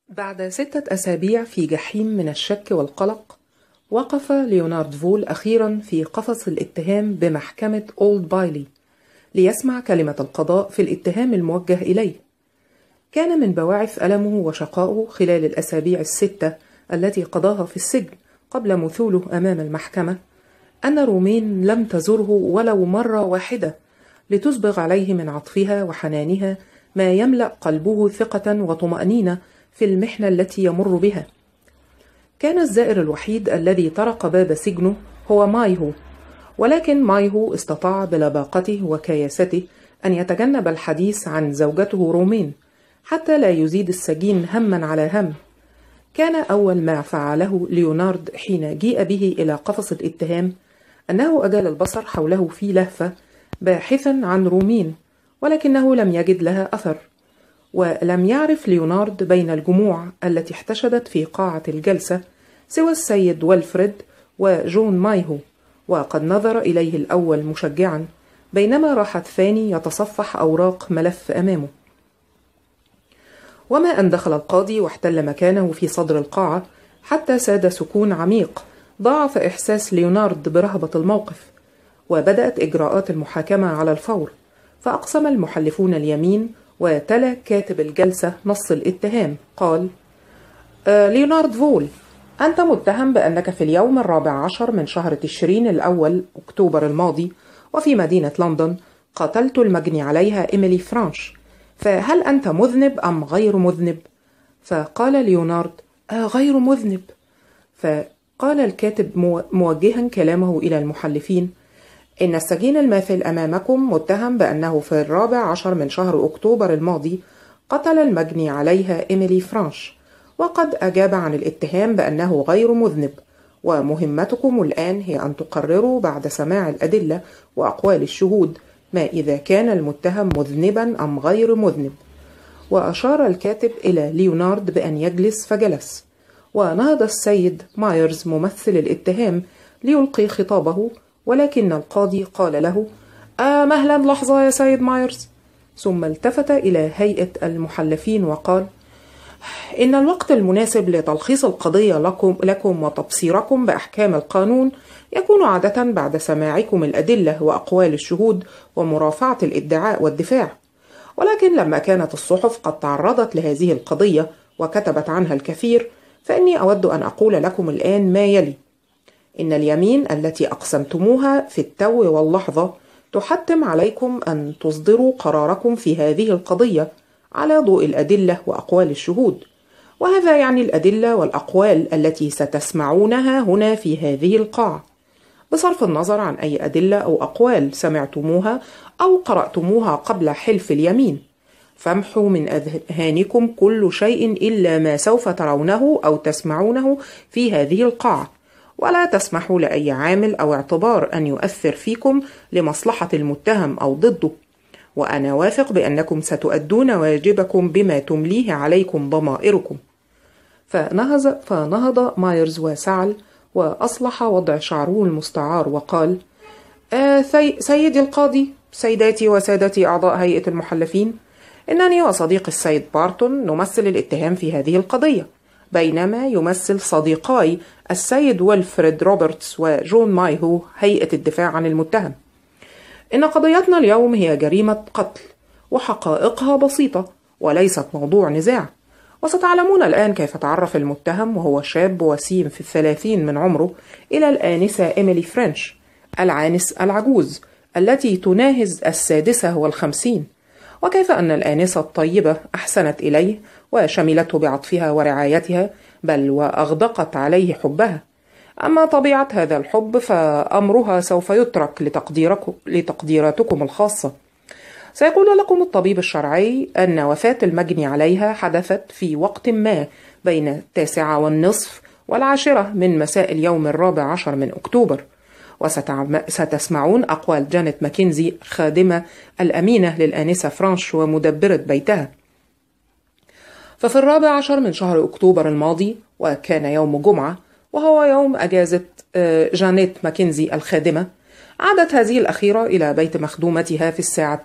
بعد 6 أسابيع في جحيم من الشك والقلق، وقف ليونارد فول أخيرا في قفص الاتهام بمحكمة أولد بايلي ليسمع كلمة القضاء في الاتهام الموجه إليه. كان من بواعث ألمه وشقائه خلال الأسابيع ال6 التي قضاها في السجن قبل مثوله أمام المحكمة أن رومين لم تزره ولو مرة واحدة لتسبغ عليه من عطفها وحنانها ما يملأ قلبه ثقة وطمأنينة في المحنة التي يمر بها. كان الزائر الوحيد الذي طرق باب سجنه هو مايهو، ولكن مايهو استطاع بلباقته وكياسته أن يتجنب الحديث عن زوجته رومين حتى لا يزيد السجين همًا على هم. كان أول ما فعله ليونارد حين جيء به إلى قفص الاتهام أنه أجال البصر حوله في لهفة باحثا عن رومين، ولكنه لم يجد لها أثر. ولم يعرف ليونارد بين الجموع التي احتشدت في قاعة الجلسة سوى السيد ويلفريد وجون مايهو، وقد نظر إليه الأول مشجعا بينما راح الثاني يتصفح أوراق ملف أمامه. وما أن دخل القاضي واحتل مكانه في صدر القاعة حتى ساد سكون عميق ضاعف إحساس ليونارد برهبة الموقف، وبدأت إجراءات المحاكمة على الفور. فأقسم المحلفون اليمين، وتلا كاتب الجلسة نص الاتهام. قال: ليونارد فول، أنت متهم بأنك في اليوم 14 من شهر تشرين الأول أكتوبر الماضي وفي مدينة لندن قتلت المجني عليها إيميلي فرانش، فهل أنت مذنب أم غير مذنب؟ فقال ليونارد: غير مذنب. فقال الكاتب موجها كلامه إلى المحلفين: إن السجين الماثل أمامكم متهم بأنه في 14 من شهر أكتوبر الماضي قتل المجني عليها إيميلي فرانش، وقد أجاب عن الاتهام بأنه غير مذنب، ومهمتكم الآن هي أن تقرروا بعد سماع الأدلة وأقوال الشهود ما إذا كان المتهم مذنبا أم غير مذنب. وأشار الكاتب إلى ليونارد بأن يجلس، فجلس. ونهض السيد مايرز ممثل الاتهام ليلقي خطابه، ولكن القاضي قال له: مهلا لحظة يا سيد مايرز. ثم التفت إلى هيئة المحلفين وقال: إن الوقت المناسب لتلخيص القضية لكم وتبصيركم بأحكام القانون يكون عادة بعد سماعكم الأدلة وأقوال الشهود ومرافعة الادعاء والدفاع، ولكن لما كانت الصحف قد تعرضت لهذه القضية وكتبت عنها الكثير، فإني أود أن أقول لكم الآن ما يلي: إن اليمين التي أقسمتموها في التو واللحظة تحتم عليكم أن تصدروا قراركم في هذه القضية على ضوء الأدلة وأقوال الشهود، وهذا يعني الأدلة والأقوال التي ستسمعونها هنا في هذه القاعة، بصرف النظر عن أي أدلة أو أقوال سمعتموها أو قرأتموها قبل حلف اليمين. فامحوا من أذهانكم كل شيء إلا ما سوف ترونه أو تسمعونه في هذه القاعة، ولا تسمحوا لأي عامل أو اعتبار أن يؤثر فيكم لمصلحة المتهم أو ضده، وأنا واثق بأنكم ستؤدون واجبكم بما تمليه عليكم ضمائركم. فنهض مايرز وسعل وأصلح وضع شعره المستعار وقال: سيدي القاضي، سيداتي وسادتي أعضاء هيئة المحلفين، إنني وصديقي السيد بارتون نمثل الاتهام في هذه القضية، بينما يمثل صديقاي السيد ويلفريد روبرتس وجون مايهو هيئة الدفاع عن المتهم. إن قضيتنا اليوم هي جريمة قتل، وحقائقها بسيطة وليست موضوع نزاع. وستعلمون الآن كيف تعرف المتهم وهو شاب وسيم في 30 من عمره إلى الآنسة إيميلي فرانش، العانس العجوز التي تناهز 56، وكيف أن الآنسة الطيبة أحسنت إليه وشملته بعطفها ورعايتها، بل وأغدقت عليه حبها. أما طبيعة هذا الحب فأمرها سوف يترك لتقديراتكم الخاصة. سيقول لكم الطبيب الشرعي أن وفاة المجني عليها حدثت في وقت ما بين 9:30 و10 من مساء اليوم 14 من أكتوبر، وستسمعون أقوال جانيت ماكنزي خادمة الأمينة للآنسة فرانش ومدبرة بيتها. ففي 14 من شهر أكتوبر الماضي، وكان يوم جمعة وهو يوم أجازة جانيت ماكنزي الخادمة، عادت هذه الأخيرة إلى بيت مخدومتها في الساعة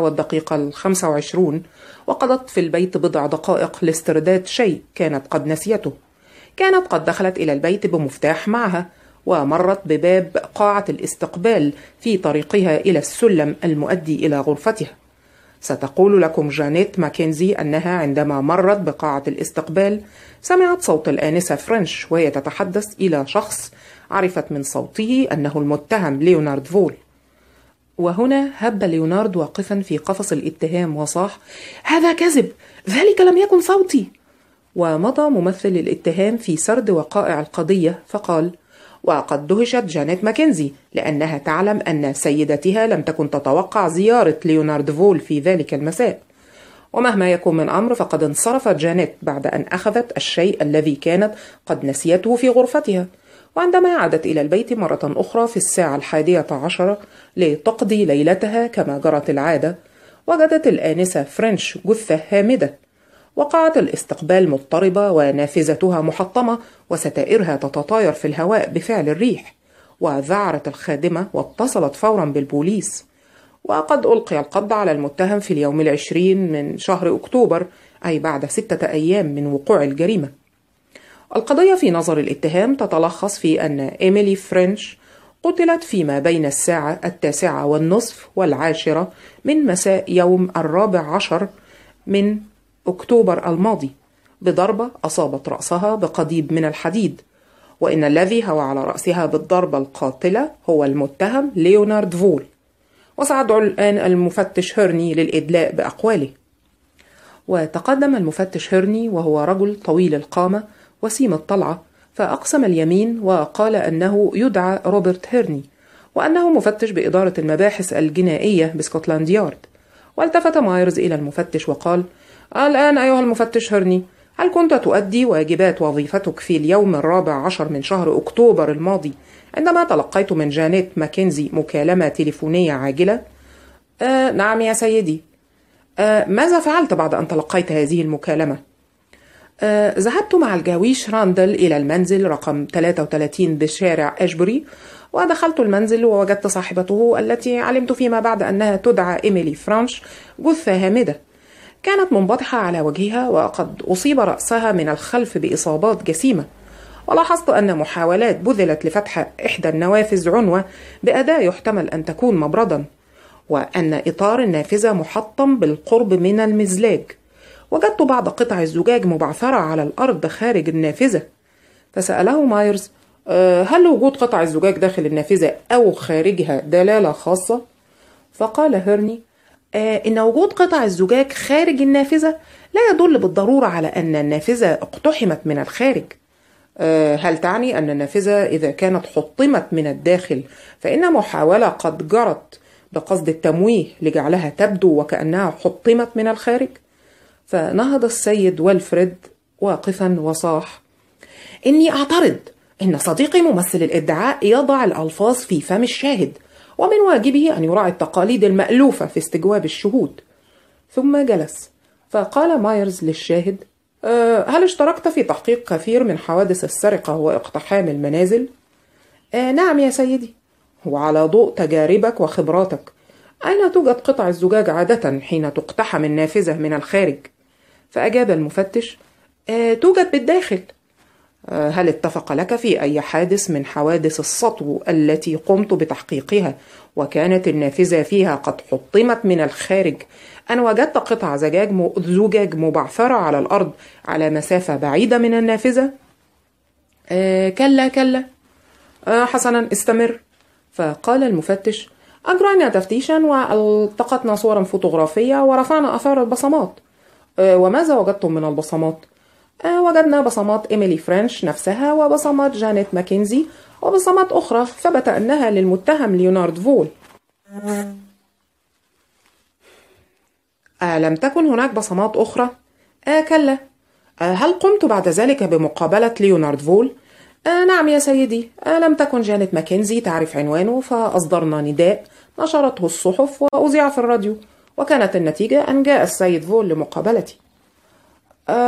9:25، وقضت في البيت بضع دقائق لاسترداد شيء كانت قد نسيته. كانت قد دخلت إلى البيت بمفتاح معها، ومرت بباب قاعة الاستقبال في طريقها إلى السلم المؤدي إلى غرفتها. ستقول لكم جانيت ماكنزي أنها عندما مرت بقاعة الاستقبال سمعت صوت الآنسة فرنش وهي تتحدث إلى شخص عرفت من صوته أنه المتهم ليونارد فول. وهنا هب ليونارد واقفا في قفص الاتهام وصاح: هذا كذب، ذلك لم يكن صوتي. ومضى ممثل الاتهام في سرد وقائع القضية فقال: وقد دهشت جانيت ماكنزي لأنها تعلم أن سيدتها لم تكن تتوقع زيارة ليونارد فول في ذلك المساء، ومهما يكن من أمر فقد انصرفت جانيت بعد أن أخذت الشيء الذي كانت قد نسيته في غرفتها. وعندما عادت إلى البيت مرة أخرى في الساعة 11 لتقضي ليلتها كما جرت العادة، وجدت الآنسة فرنش جثة هامدة، وقاعة الاستقبال مضطربة ونافذتها محطمة وستائرها تتطاير في الهواء بفعل الريح. وذعرت الخادمة واتصلت فورا بالبوليس. وقد ألقي القبض على المتهم في اليوم 20 من شهر أكتوبر، أي بعد 6 أيام من وقوع الجريمة. القضية في نظر الاتهام تتلخص في أن إيميلي فرنش قتلت فيما بين الساعة 9:30 و10 من مساء يوم 14 من أكتوبر الماضي بضربة أصابت رأسها بقضيب من الحديد، وإن الذي هوى على رأسها بالضربة القاتلة هو المتهم ليونارد فول. وسأدعو الآن المفتش هيرني للإدلاء بأقواله. وتقدم المفتش هيرني وهو رجل طويل القامة وسيم الطلعة، فأقسم اليمين وقال أنه يدعى روبرت هيرني، وأنه مفتش بإدارة المباحث الجنائية بسكوتلاند يارد. والتفت مايرز إلى المفتش وقال: الآن أيها المفتش هيرني، هل كنت تؤدي واجبات وظيفتك في اليوم 14 من شهر أكتوبر الماضي عندما تلقيت من جانيت ماكنزي مكالمة تليفونية عاجلة؟ نعم يا سيدي. ماذا فعلت بعد أن تلقيت هذه المكالمة؟ ذهبت مع الجاويش راندل إلى المنزل رقم 33 بشارع أشبري، ودخلت المنزل ووجدت صاحبته التي علمت فيما بعد أنها تدعى إيميلي فرانش جثة هامدة. كانت منبطحة على وجهها، وقد أصيب رأسها من الخلف بإصابات جسيمة. ولاحظت أن محاولات بذلت لفتح إحدى النوافذ عنوة بأداة يحتمل أن تكون مبردا، وأن إطار النافذة محطم بالقرب من المزلاج. وجدت بعض قطع الزجاج مبعثرة على الأرض خارج النافذة. فسأله مايرز: هل وجود قطع الزجاج داخل النافذة أو خارجها دلالة خاصة؟ فقال هيرني: إن وجود قطع الزجاج خارج النافذة لا يدل بالضرورة على أن النافذة اقتحمت من الخارج. هل تعني أن النافذة إذا كانت حطمت من الداخل فإن محاولة قد جرت بقصد التمويه لجعلها تبدو وكأنها حطمت من الخارج؟ فنهض السيد والفريد واقفا وصاح: إني أعترض. إن صديقي ممثل الادعاء يضع الألفاظ في فم الشاهد، ومن واجبه أن يراعي التقاليد المألوفة في استجواب الشهود. ثم جلس. فقال مايرز للشاهد: هل اشتركت في تحقيق كثير من حوادث السرقة واقتحام المنازل؟ نعم يا سيدي. وعلى ضوء تجاربك وخبراتك، أين توجد قطع الزجاج عادة حين تقتحم النافذة من الخارج؟ فأجاب المفتش: توجد بالداخل. هل اتفق لك في أي حادث من حوادث السطو التي قمت بتحقيقها وكانت النافذة فيها قد حطمت من الخارج أن وجدت قطع زجاج مبعثرة على الأرض على مسافة بعيدة من النافذة؟ كلا. حسنا، استمر. فقال المفتش: أجرينا تفتيشا والتقطنا صورا فوتوغرافية ورفعنا آثار البصمات. وماذا وجدتم من البصمات؟ وجدنا بصمات إيميلي فرنش نفسها، وبصمات جانيت ماكنزي، وبصمات أخرى ثبت أنها للمتهم ليونارد فول. لم تكن هناك بصمات أخرى؟ كلا. هل قمت بعد ذلك بمقابلة ليونارد فول؟ نعم يا سيدي. لم تكن جانيت ماكنزي تعرف عنوانه، فأصدرنا نداء نشرته الصحف وأذيع في الراديو، وكانت النتيجة أن جاء السيد فول لمقابلتي.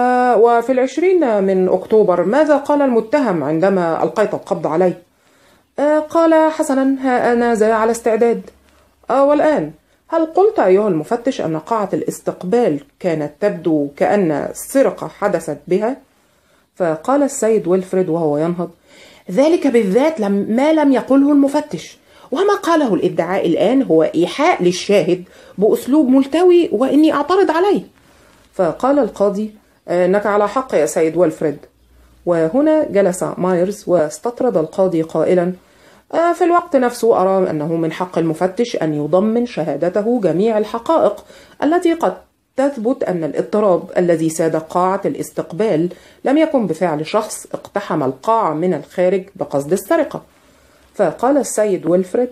وفي 20 من أكتوبر ماذا قال المتهم عندما ألقيت القبض عليه؟ قال: حسنا، ها أنا ذا على استعداد. والآن، هل قلت أيها المفتش أن قاعة الاستقبال كانت تبدو كأن سرقة حدثت بها؟ فقال السيد ويلفريد وهو ينهض: ذلك بالذات ما لم يقله المفتش، وما قاله الادعاء الآن هو إيحاء للشاهد بأسلوب ملتوي، وإني أعترض عليه. فقال القاضي: إنك على حق يا سيد ويلفريد. وهنا جلس مايرز واستطرد القاضي قائلا: في الوقت نفسه أرى أنه من حق المفتش أن يضمن شهادته جميع الحقائق التي قد تثبت أن الاضطراب الذي ساد قاعة الاستقبال لم يكن بفعل شخص اقتحم القاعة من الخارج بقصد السرقة. فقال السيد ويلفريد: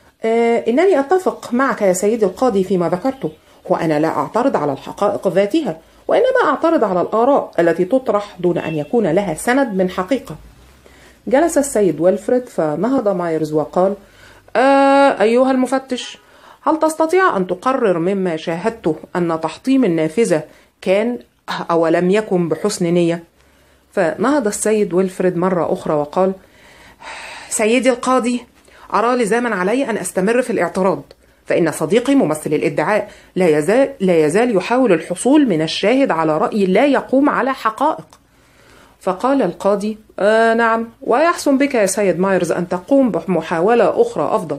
إنني أتفق معك يا سيدي القاضي فيما ذكرته، وأنا لا أعترض على الحقائق ذاتها، وإنما أعترض على الآراء التي تطرح دون أن يكون لها سند من حقيقة. جلس السيد ويلفريد فنهض مايرز وقال: أيها المفتش، هل تستطيع أن تقرر مما شاهدته أن تحطيم النافذة كان أو لم يكن بحسن نية؟ فنهض السيد ويلفريد مرة أخرى وقال: سيدي القاضي، أرى لزاما علي أن أستمر في الاعتراض، فإن صديقي ممثل الادعاء لا يزال يحاول الحصول من الشاهد على رأي لا يقوم على حقائق. فقال القاضي: نعم، ويحسن بك يا سيد مايرز أن تقوم بمحاولة أخرى أفضل.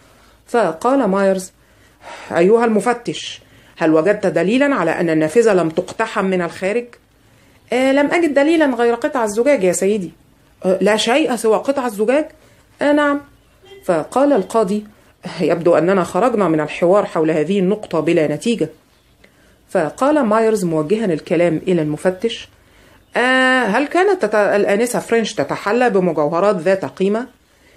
فقال مايرز: أيها المفتش، هل وجدت دليلا على أن النافذة لم تقتحم من الخارج؟ لم أجد دليلا غير قطع الزجاج يا سيدي. لا شيء سوى قطع الزجاج؟ نعم. فقال القاضي: يبدو أننا خرجنا من الحوار حول هذه النقطة بلا نتيجة. فقال مايرز موجها الكلام إلى المفتش: هل كانت الآنسة فرنش تتحلى بمجوهرات ذات قيمة؟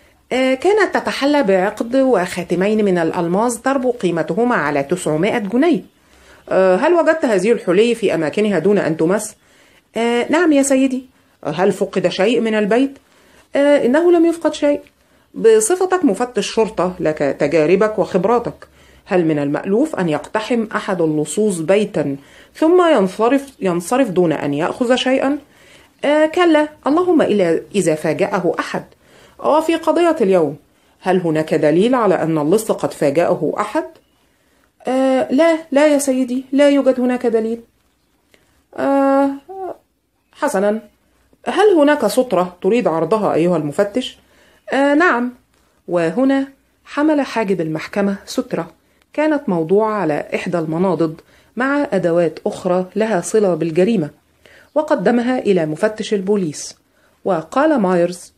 كانت تتحلى بعقد وخاتمين من الألماس تربو قيمتهما على 900 جنيه. هل وجدت هذه الحلي في أماكنها دون أن تمس؟ نعم يا سيدي. هل فقد شيء من البيت؟ إنه لم يفقد شيء. بصفتك مفتش شرطة لك تجاربك وخبراتك، هل من المألوف أن يقتحم أحد اللصوص بيتا ثم ينصرف دون أن يأخذ شيئا؟ كلا، اللهم إلا إذا فاجأه أحد. وفي قضية اليوم، هل هناك دليل على أن اللص قد فاجأه أحد؟ لا يا سيدي، لا يوجد هناك دليل. حسنا، هل هناك سترة تريد عرضها أيها المفتش؟ نعم. وهنا حمل حاجب المحكمة سترة كانت موضوعة على إحدى المناضد مع أدوات أخرى لها صلة بالجريمة، وقدمها إلى مفتش البوليس. وقال مايرز: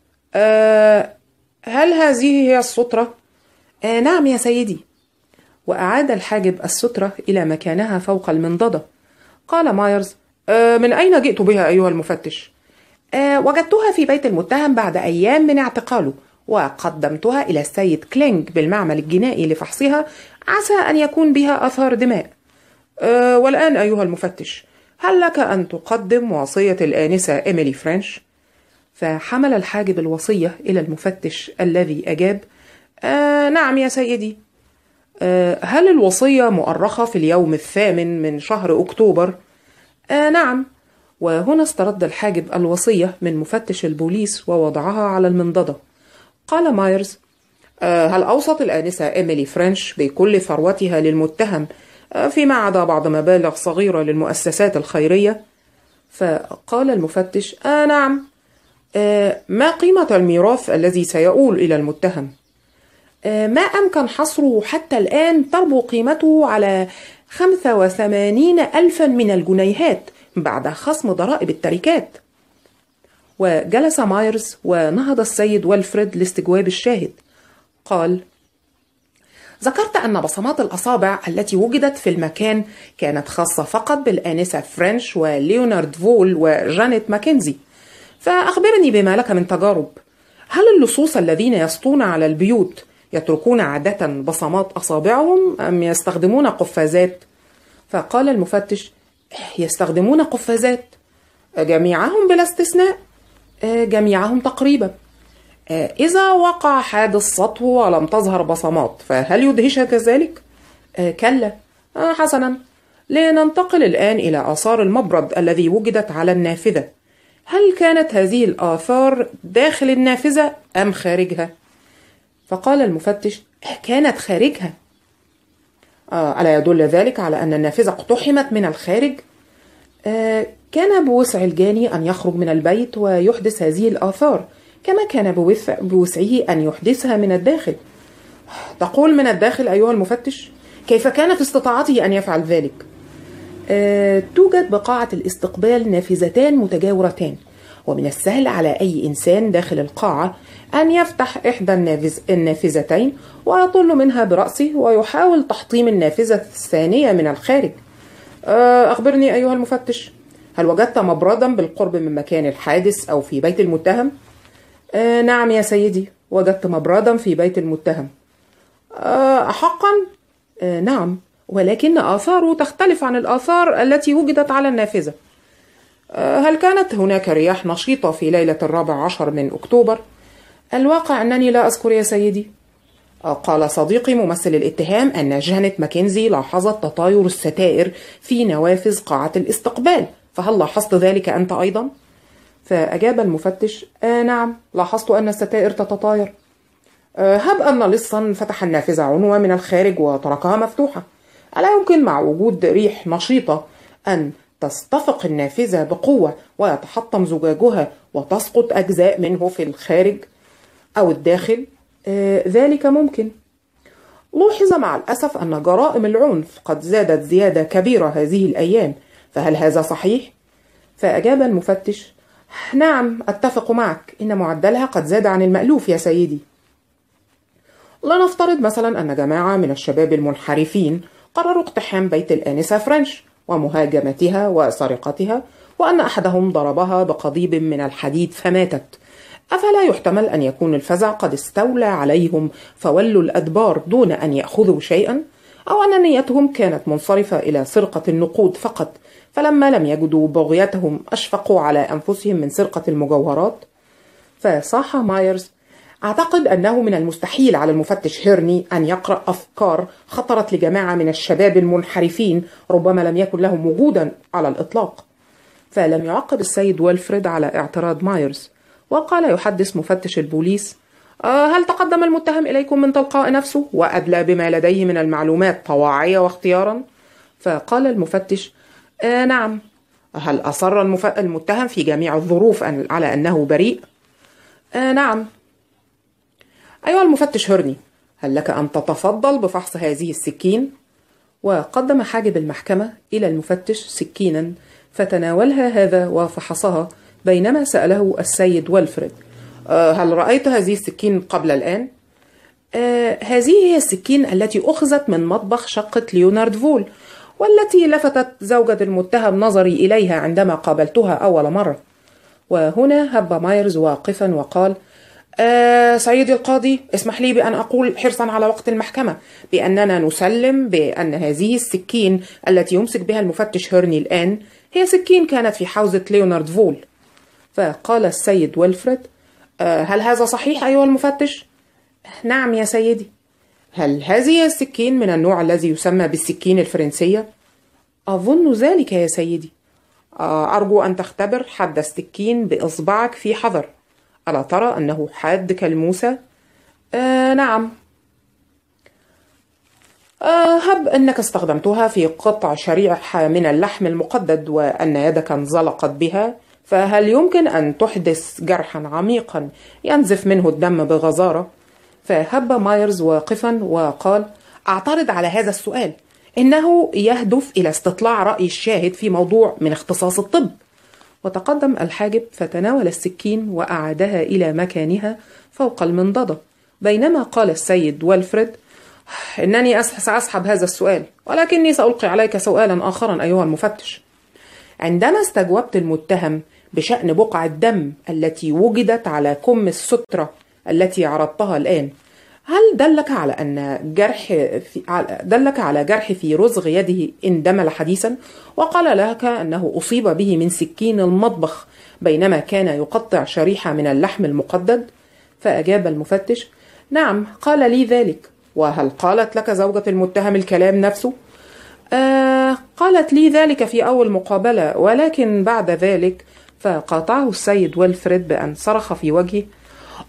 هل هذه هي السترة؟ نعم يا سيدي. وأعاد الحاجب السترة إلى مكانها فوق المنضدة. قال مايرز: من أين جئت بها أيها المفتش؟ وجدتها في بيت المتهم بعد أيام من اعتقاله، وقدمتها إلى السيد كلينج بالمعمل الجنائي لفحصها، عسى أن يكون بها آثار دماء. والآن أيها المفتش، هل لك أن تقدم وصية الآنسة إيميلي فرنش؟ فحمل الحاجب الوصية إلى المفتش الذي أجاب: نعم يا سيدي. هل الوصية مؤرخة في اليوم 8 من شهر أكتوبر؟ نعم. وهنا استرد الحاجب الوصية من مفتش البوليس ووضعها على المنضدة. قال مايرز: هل أوصت الآنسة إيميلي فرنش بكل ثروتها للمتهم فيما عدا بعض مبالغ صغيرة للمؤسسات الخيرية؟ فقال المفتش: نعم. ما قيمة الميراث الذي سيؤول إلى المتهم؟ ما أمكن حصره حتى الآن تربو قيمته على 85,000 من الجنيهات بعد خصم ضرائب التركات. وجلس مايرز ونهض السيد ويلفريد لاستجواب الشاهد. قال: ذكرت أن بصمات الأصابع التي وجدت في المكان كانت خاصة فقط بالآنسة فرنش وليونارد فول وجانيت ماكنزي، فأخبرني بما لك من تجارب. هل اللصوص الذين يسطون على البيوت يتركون عادة بصمات أصابعهم أم يستخدمون قفازات؟ فقال المفتش: يستخدمون قفازات. جميعهم بلا استثناء؟ جميعهم تقريبا. إذا وقع حادث سطو ولم تظهر بصمات فهل يدهشك ذلك؟ كلا. حسنا، لننتقل الآن إلى آثار المبرد الذي وجدت على النافذة. هل كانت هذه الآثار داخل النافذة أم خارجها؟ فقال المفتش: كانت خارجها. ألا يدل ذلك على أن النافذة اقتحمت من الخارج؟ كان بوسع الجاني أن يخرج من البيت ويحدث هذه الآثار، كما كان بوسعه أن يحدثها من الداخل. تقول من الداخل أيها المفتش؟ كيف كان في استطاعته أن يفعل ذلك؟ توجد بقاعة الاستقبال نافذتان متجاورتان، ومن السهل على أي إنسان داخل القاعة أن يفتح إحدى النافذتين ويطل منها برأسه ويحاول تحطيم النافذة الثانية من الخارج. أخبرني أيها المفتش، هل وجدت مبردا بالقرب من مكان الحادث أو في بيت المتهم؟ نعم يا سيدي، وجدت مبردا في بيت المتهم. حقا؟ نعم، ولكن آثاره تختلف عن الآثار التي وجدت على النافذة. هل كانت هناك رياح نشيطة في ليلة 14 من أكتوبر؟ الواقع أنني لا أذكر يا سيدي. قال صديقي ممثل الاتهام أن جانيت ماكنزي لاحظت تطاير الستائر في نوافذ قاعة الاستقبال، فهل لاحظت ذلك أنت أيضا؟ فأجاب المفتش: نعم، لاحظت أن الستائر تتطاير. هب أن لصا فتح النافذة عنوة من الخارج وتركها مفتوحة، ألا يمكن مع وجود ريح نشيطة أن تستفق النافذة بقوة ويتحطم زجاجها وتسقط أجزاء منه في الخارج أو الداخل؟ ذلك ممكن. لوحظ مع الأسف أن جرائم العنف قد زادت زيادة كبيرة هذه الأيام، فهل هذا صحيح؟ فأجاب المفتش: نعم، أتفق معك، إن معدلها قد زاد عن المألوف يا سيدي. لنفترض مثلا أن جماعة من الشباب المنحرفين قرروا اقتحام بيت الآنسة فرنش ومهاجمتها وسرقتها، وأن أحدهم ضربها بقضيب من الحديد فماتت. أفلا يحتمل أن يكون الفزع قد استولى عليهم فولوا الأدبار دون أن يأخذوا شيئا، أو أن نيتهم كانت منصرفة إلى سرقة النقود فقط، فلما لم يجدوا بغيتهم أشفقوا على أنفسهم من سرقة المجوهرات؟ فصاح مايرز: أعتقد أنه من المستحيل على المفتش هيرني أن يقرأ أفكار خطرت لجماعة من الشباب المنحرفين ربما لم يكن لهم وجودا على الإطلاق. فلم يعقب السيد ويلفريد على اعتراض مايرز، وقال يحدث مفتش البوليس: هل تقدم المتهم إليكم من تلقاء نفسه وأدلى بما لديه من المعلومات طواعية واختيارا؟ فقال المفتش: نعم. هل أصر المتهم في جميع الظروف على أنه بريء؟ نعم. أيها المفتش هيرني، هل لك أن تتفضل بفحص هذه السكين؟ وقدم حاجب المحكمة إلى المفتش سكينا فتناولها هذا وفحصها، بينما سأله السيد ويلفريد: هل رأيت هذه السكين قبل الآن؟ هذه هي السكين التي أخذت من مطبخ شقة ليونارد فول، والتي لفتت زوجة المتهم نظري إليها عندما قابلتها أول مرة. وهنا هب مايرز واقفا وقال: سيدي القاضي، اسمح لي بأن أقول حرصا على وقت المحكمة بأننا نسلم بأن هذه السكين التي يمسك بها المفتش هيرني الآن هي سكين كانت في حوزة ليونارد فول. فقال السيد ويلفريد: هل هذا صحيح أيها المفتش؟ نعم يا سيدي. هل هذه السكين من النوع الذي يسمى بالسكين الفرنسية؟ أظن ذلك يا سيدي. أرجو أن تختبر حد السكين بإصبعك في حذر. ألا ترى أنه حاد كالموسى؟ نعم. هب أنك استخدمتها في قطع شريحة من اللحم المقدد وأن يدك انزلقت بها، فهل يمكن أن تحدث جرحا عميقا ينزف منه الدم بغزارة؟ فهب مايرز واقفا وقال: أعترض على هذا السؤال، إنه يهدف إلى استطلاع رأي الشاهد في موضوع من اختصاص الطب. وتقدم الحاجب فتناول السكين وأعادها إلى مكانها فوق المنضدة، بينما قال السيد ويلفريد: إنني سأسحب هذا السؤال، ولكني سألقي عليك سؤالا آخرا أيها المفتش. عندما استجوبت المتهم بشأن بقع الدم التي وجدت على كم السترة التي عرضتها الآن، هل دلك على جرح في رزغ يده اندمل حديثا وقال لك أنه أصيب به من سكين المطبخ بينما كان يقطع شريحة من اللحم المقدد؟ فأجاب المفتش: نعم، قال لي ذلك. وهل قالت لك زوجة المتهم الكلام نفسه؟ قالت لي ذلك في أول مقابلة، ولكن بعد ذلك. فقاطعه السيد ويلفريد بأن صرخ في وجهه: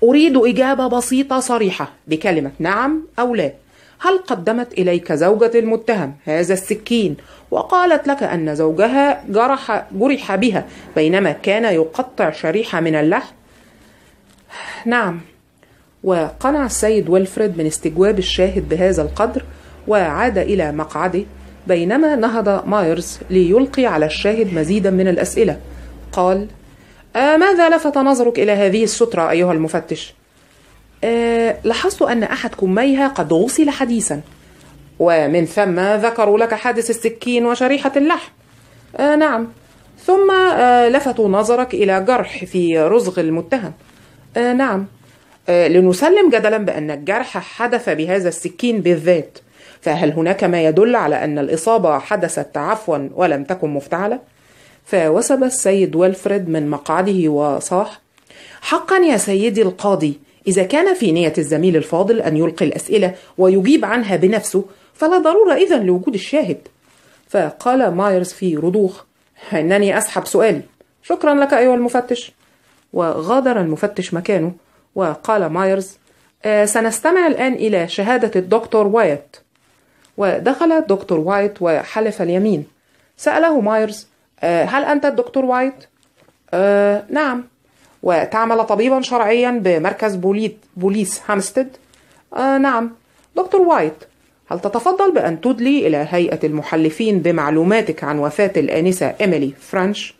أريد إجابة بسيطة صريحة بكلمة نعم أو لا. هل قدمت إليك زوجة المتهم هذا السكين وقالت لك أن زوجها جرح بها بينما كان يقطع شريحة من اللحم؟ نعم. وقنع السيد ويلفريد من استجواب الشاهد بهذا القدر، وعاد إلى مقعده بينما نهض مايرز ليلقي على الشاهد مزيدا من الأسئلة. قال: ماذا لفت نظرك إلى هذه السترة أيها المفتش؟ لاحظت أن أحد كميها قد غسل حديثا، ومن ثم ذكروا لك حادث السكين وشريحة اللحم. نعم. ثم لفتوا نظرك إلى جرح في رزغ المتهم. نعم. لنسلم جدلا بأن الجرح حدث بهذا السكين بالذات، فهل هناك ما يدل على أن الإصابة حدثت عفوا ولم تكن مفتعلة؟ فوثب السيد ويلفريد من مقعده وصاح: حقا يا سيدي القاضي، إذا كان في نية الزميل الفاضل أن يلقي الأسئلة ويجيب عنها بنفسه فلا ضرورة إذن لوجود الشاهد. فقال مايرز في رضوخ: إنني أسحب سؤالي، شكرا لك أيها المفتش. وغادر المفتش مكانه، وقال مايرز: سنستمع الآن إلى شهادة الدكتور وايت. ودخل الدكتور وايت وحلف اليمين. سأله مايرز: هل أنت الدكتور وايت؟ نعم. وتعمل طبيبا شرعيا بمركز بوليس هامستيد؟ نعم. دكتور وايت، هل تتفضل بأن تدلي إلى هيئة المحلفين بمعلوماتك عن وفاة الآنسة إيميلي فرنش؟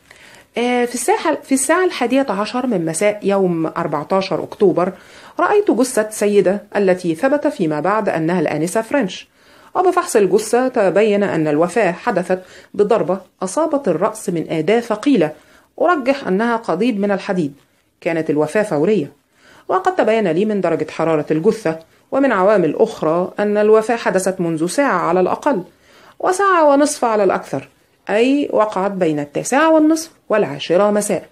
في الساعة 11 من مساء يوم 14 أكتوبر رأيت جثة سيدة التي ثبت فيما بعد أنها الآنسة فرنش، وبفحص الجثة تبين أن الوفاة حدثت بضربة أصابت الرأس من أداة ثقيلة، أرجح أنها قضيب من الحديد. كانت الوفاة فورية، وقد تبين لي من درجة حرارة الجثة ومن عوامل أخرى أن الوفاة حدثت منذ ساعة على الأقل، وساعة ونصف على الأكثر، أي وقعت بين 9:30 و10 مساء.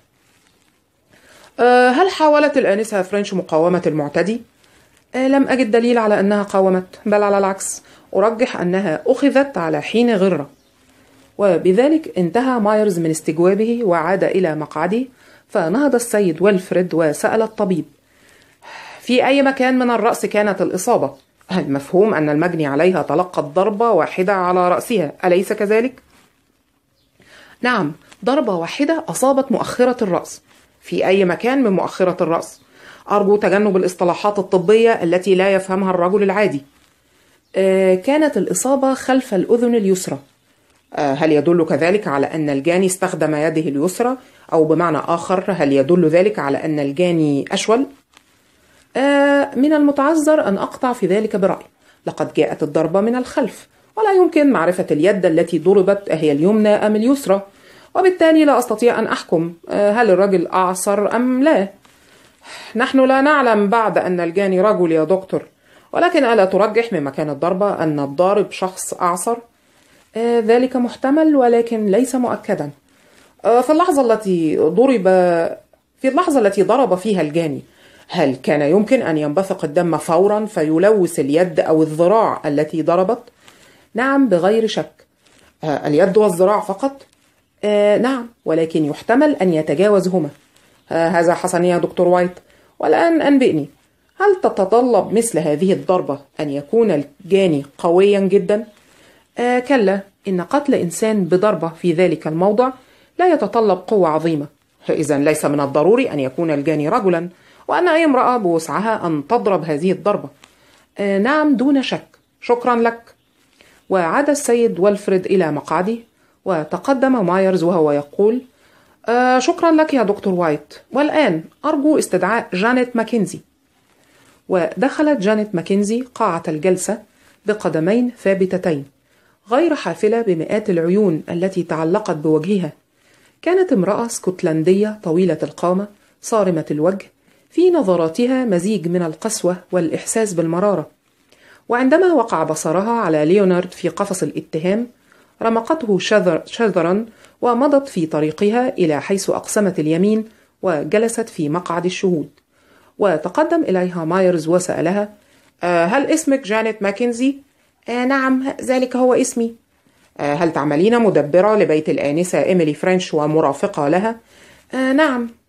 هل حاولت الآنسة فرنش مقاومة المعتدي؟ لم أجد دليل على أنها قاومت، بل على العكس، أرجح أنها أخذت على حين غرة. وبذلك انتهى مايرز من استجوابه وعاد إلى مقعده. فنهض السيد ويلفريد وسأل الطبيب: في أي مكان من الرأس كانت الإصابة؟ المفهوم أن المجني عليها تلقت ضربة واحدة على رأسها، أليس كذلك؟ نعم، ضربة واحدة أصابت مؤخرة الرأس. في أي مكان من مؤخرة الرأس؟ أرجو تجنب الاصطلاحات الطبية التي لا يفهمها الرجل العادي. كانت الإصابة خلف الأذن اليسرى. هل يدل كذلك على أن الجاني استخدم يده اليسرى؟ أو بمعنى آخر، هل يدل ذلك على أن الجاني أشول؟ من المتعذر أن أقطع في ذلك برأي. لقد جاءت الضربة من الخلف، ولا يمكن معرفة اليد التي ضربت أهي اليمنى أم اليسرى، وبالتالي لا أستطيع أن أحكم هل الرجل أعصر أم لا. نحن لا نعلم بعد أن الجاني رجل يا دكتور، ولكن ألا ترجح من مكان الضربة أن الضارب شخص أعصر؟ ذلك محتمل ولكن ليس مؤكدا. في اللحظة التي ضرب فيها الجاني، هل كان يمكن أن ينبثق الدم فورا فيلوث اليد أو الذراع التي ضربت؟ نعم بغير شك. اليد والذراع فقط؟ نعم، ولكن يحتمل أن يتجاوزهما. هذا حسن يا دكتور وايت. والآن أنبئني، هل تتطلب مثل هذه الضربة أن يكون الجاني قويا جدا؟ كلا، إن قتل إنسان بضربة في ذلك الموضع لا يتطلب قوة عظيمة. إذا ليس من الضروري أن يكون الجاني رجلا، وأن أي امرأة بوسعها أن تضرب هذه الضربة. نعم دون شك، شكرا لك. وعاد السيد ويلفريد إلى مقعده، وتقدم مايرز وهو يقول: شكرا لك يا دكتور وايت، والآن أرجو استدعاء جانيت ماكنزي. ودخلت جانيت ماكنزي قاعة الجلسة بقدمين ثابتتين، غير حافلة بمئات العيون التي تعلقت بوجهها. كانت امرأة اسكتلندية طويلة القامة صارمة الوجه، في نظراتها مزيج من القسوة والإحساس بالمرارة. وعندما وقع بصرها على ليونارد في قفص الاتهام، رمقته شذرا ومضت في طريقها إلى حيث أقسمت اليمين، وجلست في مقعد الشهود. وتقدم إليها مايرز وسألها: هل اسمك جانيت ماكنزي؟ نعم، ذلك هو اسمي. هل تعملين مدبرة لبيت الآنسة إيميلي فرنش ومرافقة لها؟ نعم.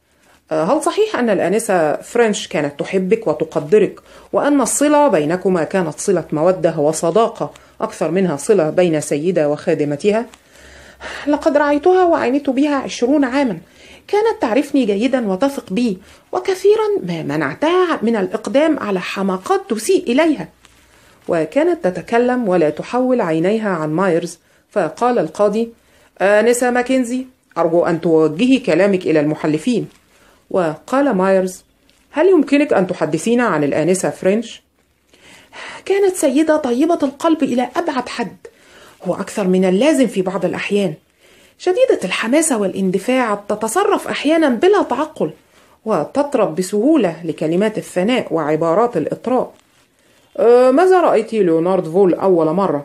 هل صحيح أن الآنسة فرنش كانت تحبك وتقدرك، وأن الصلة بينكما كانت صلة مودة وصداقة أكثر منها صلة بين سيدة وخادمتها؟ لقد رأيتها وعانيت بها 20 عاما. كانت تعرفني جيدا وتثق بي، وكثيرا ما منعتها من الإقدام على حماقات تسيء إليها. وكانت تتكلم ولا تحول عينيها عن مايرز. فقال القاضي: آنسة ماكنزي، أرجو أن توجهي كلامك إلى المحلفين. وقال مايرز: هل يمكنك أن تحدثينا عن الآنسة فرنش؟ كانت سيدة طيبة القلب إلى أبعد حد، هو أكثر من اللازم في بعض الأحيان. شديدة الحماسة والاندفاع، تتصرف أحيانا بلا تعقل، وتطرب بسهولة لكلمات الثناء وعبارات الإطراء. ماذا رأيت ليونارد فول أول مرة؟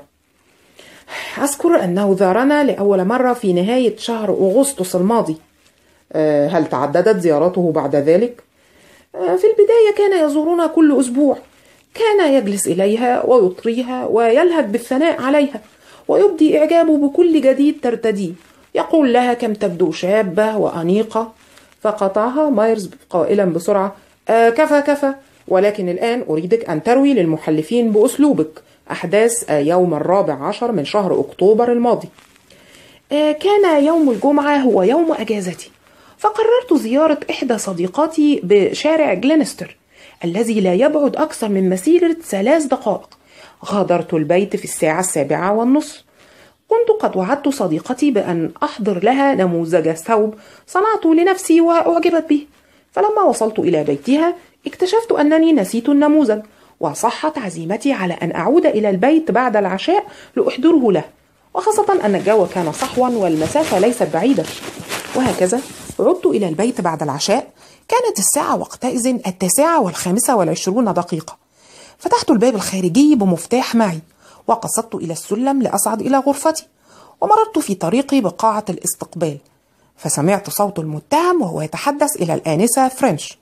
أذكر أنه زارنا لأول مرة في نهاية شهر أغسطس الماضي. هل تعددت زياراته بعد ذلك؟ في البداية كان يزورنا كل أسبوع. كان يجلس إليها ويطريها ويلهج بالثناء عليها، ويبدي إعجابه بكل جديد ترتديه. يقول لها كم تبدو شابة وأنيقة. فقطعها مايرز قائلا بسرعة: كفى كفى، ولكن الآن أريدك أن تروي للمحلفين بأسلوبك أحداث يوم 14 من شهر أكتوبر الماضي. كان يوم الجمعة هو يوم أجازتي، فقررت زيارة إحدى صديقاتي بشارع جلينستر الذي لا يبعد أكثر من مسيرة 3 دقائق. غادرت البيت في الساعة 7:30. كنت قد وعدت صديقتي بأن أحضر لها نموذج ثوب صنعته لنفسي وأعجبت به. فلما وصلت إلى بيتها اكتشفت أنني نسيت النموذج، وصحت عزيمتي على أن أعود إلى البيت بعد العشاء لأحضره له، وخاصة أن الجو كان صحوا والمسافة ليست بعيدة. وهكذا عدت إلى البيت بعد العشاء. كانت الساعة وقتئذ 9:25. فتحت الباب الخارجي بمفتاح معي، وقصدت إلى السلم لأصعد إلى غرفتي، ومررت في طريقي بقاعة الاستقبال، فسمعت صوت المتهم وهو يتحدث إلى الآنسة فرنش.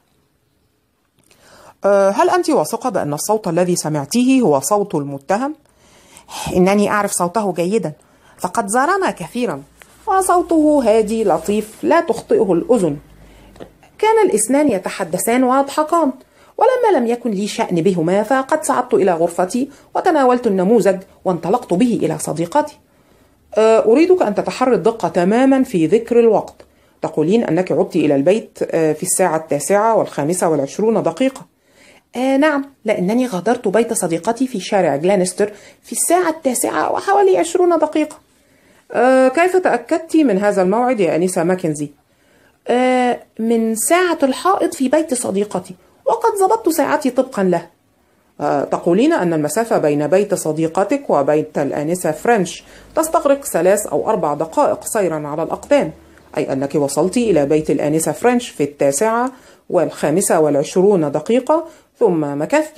هل أنت واثقة بأن الصوت الذي سمعتيه هو صوت المتهم؟ إنني أعرف صوته جيدا، فقد زارنا كثيرا، وصوته هادي لطيف لا تخطئه الأذن. كان الاثنان يتحدثان ويضحكان، ولما لم يكن لي شأن بهما فقد صعدت إلى غرفتي وتناولت النموذج وانطلقت به إلى صديقتي. أريدك أن تتحرى الدقة تماما في ذكر الوقت. تقولين أنك عدت إلى البيت في الساعة 9:25. نعم، لأنني غادرت بيت صديقتي في شارع جلانستر في الساعة 9:20. كيف تأكدت من هذا الموعد يا أنسة ماكنزي؟ من ساعة الحائط في بيت صديقتي، وقد ضبطت ساعتي طبقا له. تقولين أن المسافة بين بيت صديقتك وبيت الآنسة فرنش تستغرق 3 أو 4 دقائق سيرا على الأقدام، أي أنك وصلت إلى بيت الآنسة فرنش في 9:25، ثم مكثت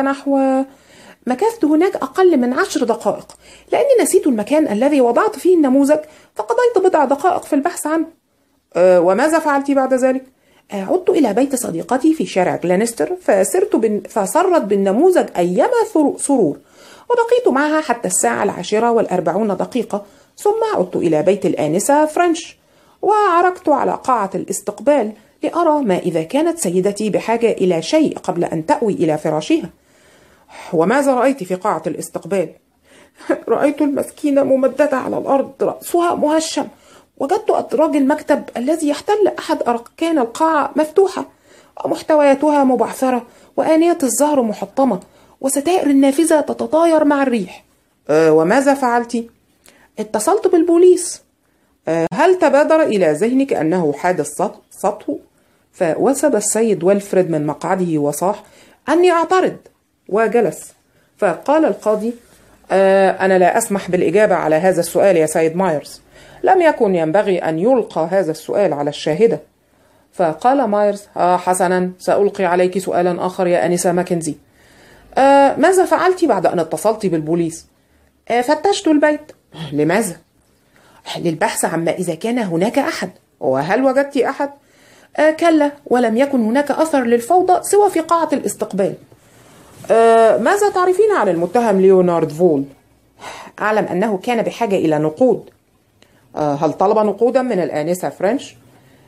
هناك أقل من 10 دقائق، لأني نسيت المكان الذي وضعت فيه النموذج، فقضيت بضع دقائق في البحث عنه. وماذا فعلت بعد ذلك؟ عدت إلى بيت صديقتي في شارع جلانستر، فسرت بالنموذج أيما سرور، وبقيت معها حتى الساعة 10:40، ثم عدت إلى بيت الآنسة فرنش، وعرجت على قاعة الاستقبال لأرى ما إذا كانت سيدتي بحاجة إلى شيء قبل أن تأوي إلى فراشها. وماذا رأيت في قاعة الاستقبال؟ رأيت المسكينة ممددة على الأرض، رأسها مهشم. وجدت أدراج المكتب الذي يحتل أحد أركان القاعة مفتوحة، ومحتوياتها مبعثرة، وآنية الزهر محطمة، وستائر النافذة تتطاير مع الريح. وماذا فعلت؟ اتصلت بالبوليس. هل تبادر إلى ذهنك أنه حادث سطو؟ فوثب السيد ويلفريد من مقعده وصاح: أني أعترض، وجلس. فقال القاضي: أنا لا أسمح بالإجابة على هذا السؤال يا سيد مايرز. لم يكن ينبغي أن يلقى هذا السؤال على الشاهدة. فقال مايرز: حسنا، سألقي عليك سؤالا آخر يا أنسة ماكنزي. ماذا فعلت بعد أن اتصلت بالبوليس؟ فتشت البيت. لماذا؟ للبحث عما إذا كان هناك أحد. وهل وجدت أحد؟ كلا، ولم يكن هناك أثر للفوضى سوى في قاعة الاستقبال. ماذا تعرفين عن المتهم ليونارد فول؟ أعلم أنه كان بحاجة إلى نقود. هل طلب نقودا من الآنسة فرنش؟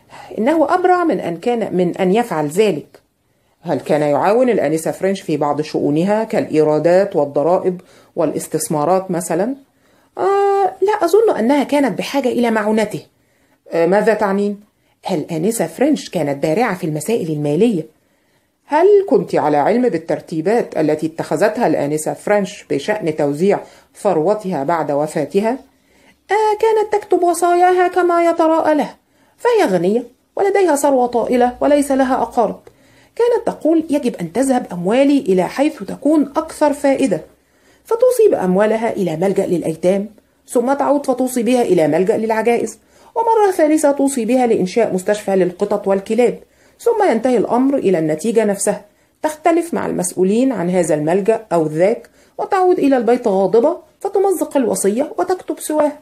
إنه أبرع من أن يفعل ذلك. هل كان يعاون الآنسة فرنش في بعض شؤونها كالإيرادات والضرائب والاستثمارات مثلا؟ لا أظن أنها كانت بحاجة إلى معونته. ماذا تعنين؟ الآنسة فرنش كانت بارعة في المسائل المالية. هل كنت على علم بالترتيبات التي اتخذتها الآنسة فرنش بشأن توزيع ثروتها بعد وفاتها؟ كانت تكتب وصاياها كما يتراءى لها، فهي غنية ولديها ثروة طائلة وليس لها أقارب. كانت تقول يجب أن تذهب أموالي إلى حيث تكون أكثر فائدة، فتوصي بأموالها إلى ملجأ للأيتام، ثم تعود فتوصي بها إلى ملجأ للعجائز، ومرة ثالثة توصي بها لإنشاء مستشفى للقطط والكلاب، ثم ينتهي الأمر إلى النتيجة نفسها، تختلف مع المسؤولين عن هذا الملجأ أو ذاك، وتعود إلى البيت غاضبة فتمزق الوصية وتكتب سواها.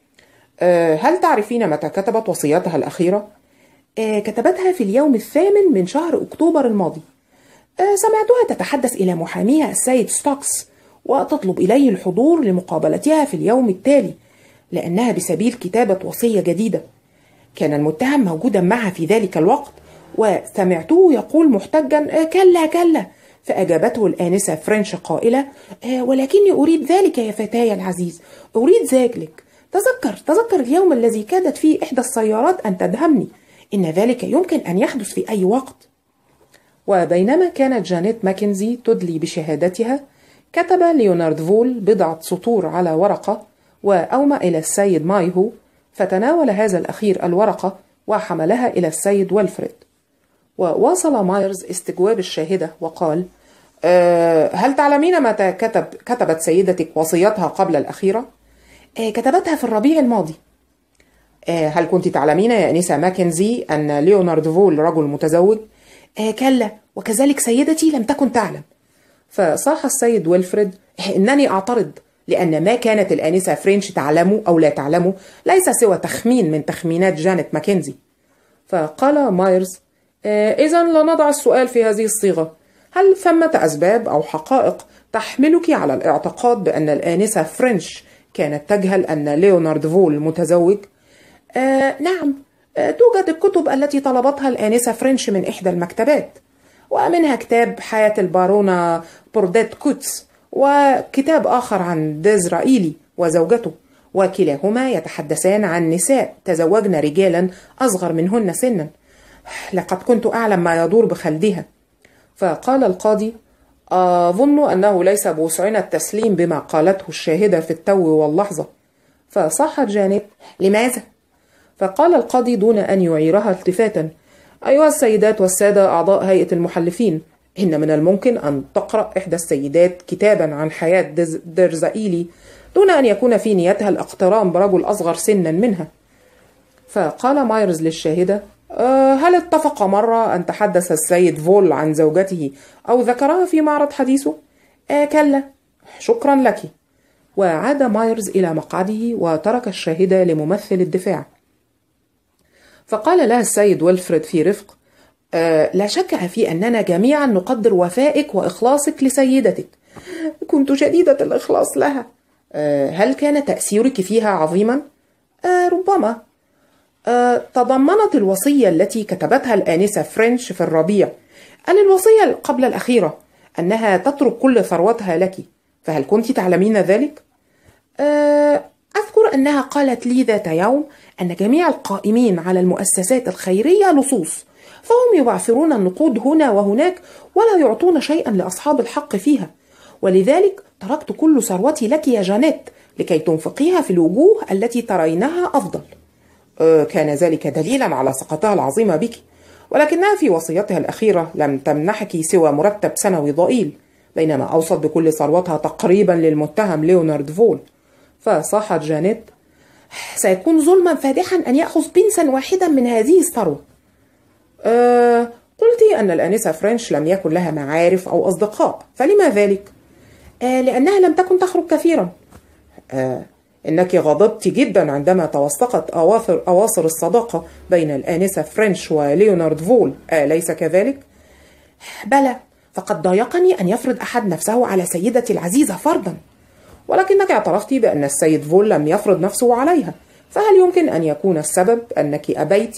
هل تعرفين متى كتبت وصيتها الأخيرة؟ كتبتها في اليوم 8 من شهر أكتوبر الماضي. سمعتها تتحدث إلى محاميها السيد ستوكس وتطلب إليه الحضور لمقابلتها في اليوم التالي، لأنها بسبيل كتابة وصية جديدة. كان المتهم موجودا معها في ذلك الوقت، وسمعته يقول محتجا كلا كلا، فأجابته الآنسة فرنش قائلة ولكني أريد ذلك يا فتاي العزيز، أريد ذلك. تذكر اليوم الذي كادت فيه إحدى السيارات أن تدهمني، إن ذلك يمكن أن يحدث في أي وقت. وبينما كانت جانيت ماكنزي تدلي بشهادتها، كتب ليونارد فول بضعة سطور على ورقة وأومأ إلى السيد مايهو، فتناول هذا الأخير الورقة وحملها إلى السيد ويلفريد. وواصل مايرز استجواب الشاهدة وقال: هل تعلمين متى كتبت سيدتك وصيتها قبل الأخيرة؟ كتبتها في الربيع الماضي. هل كنت تعلمين يا أنسة ماكنزي أن ليونارد فول رجل متزوج؟ كلا، وكذلك سيدتي لم تكن تعلم. فصاح السيد ويلفريد: إنني أعترض، لأن ما كانت الآنسة فرنش تعلمه أو لا تعلمه ليس سوى تخمين من تخمينات جانيت ماكنزي. فقال مايرز: إذن لا نضع السؤال في هذه الصيغة. هل ثمة أسباب أو حقائق تحملك على الاعتقاد بأن الآنسة فرنش كانت تجهل أن ليونارد فول متزوج؟ نعم، توجد الكتب التي طلبتها الآنسة فرنش من إحدى المكتبات، ومنها كتاب حياة البارونة بورديت كوتس، وكتاب آخر عن ديزرائيلي وزوجته، وكلاهما يتحدثان عن نساء تزوجن رجالا أصغر منهن سنا. لقد كنت أعلم ما يدور بخلدها. فقال القاضي: أظن أنه ليس بوسعنا التسليم بما قالته الشاهدة في التو واللحظة. فصاحت جانيت: لماذا؟ فقال القاضي دون أن يعيرها التفاتا: أيها السيدات والسادة أعضاء هيئة المحلفين، إن من الممكن أن تقرأ إحدى السيدات كتابا عن حياة ديزرائيلي دون أن يكون في نيتها الاقتران برجل أصغر سنا منها. فقال مايرز للشاهدة: هل اتفق مرة أن تحدث السيد فول عن زوجته أو ذكرها في معرض حديثه؟ كلا. شكرا لك. وعاد مايرز إلى مقعده وترك الشاهدة لممثل الدفاع. فقال لها السيد ويلفريد في رفق: لا شك في أننا جميعا نقدر وفائك وإخلاصك لسيدتك. كنت شديدة الإخلاص لها. هل كان تأثيرك فيها عظيما؟ ربما. تضمنت الوصية التي كتبتها الآنسة فرنش في الربيع الوصية قبل الأخيرة أنها تترك كل ثروتها لك، فهل كنت تعلمين ذلك؟ أذكر أنها قالت لي ذات يوم أن جميع القائمين على المؤسسات الخيرية لصوص، فهم يبعثرون النقود هنا وهناك ولا يعطون شيئا لأصحاب الحق فيها، ولذلك تركت كل ثروتي لك يا جانيت لكي تنفقيها في الوجوه التي ترينها أفضل. كان ذلك دليلا على ثقتها العظيمة بك، ولكنها في وصيتها الأخيرة لم تمنحك سوى مرتب سنوي ضئيل، بينما أوصت بكل ثروتها تقريبا للمتهم ليونارد فول. فصاحت جانيت: سيكون ظلما فادحا أن يأخذ بنسا واحدا من هذه الثروة. قلت أن الآنسة فرنش لم يكن لها معارف أو أصدقاء، فلما ذلك؟ لأنها لم تكن تخرج كثيرا. إنك غضبت جدا عندما توثقت أواصر الصداقة بين الآنسة فرنش وليونارد فول، أليس كذلك؟ بلى، فقد ضايقني أن يفرض أحد نفسه على سيدتي العزيزة فرضا. ولكنك اعترفت بأن السيد فول لم يفرض نفسه عليها، فهل يمكن أن يكون السبب أنك أبيت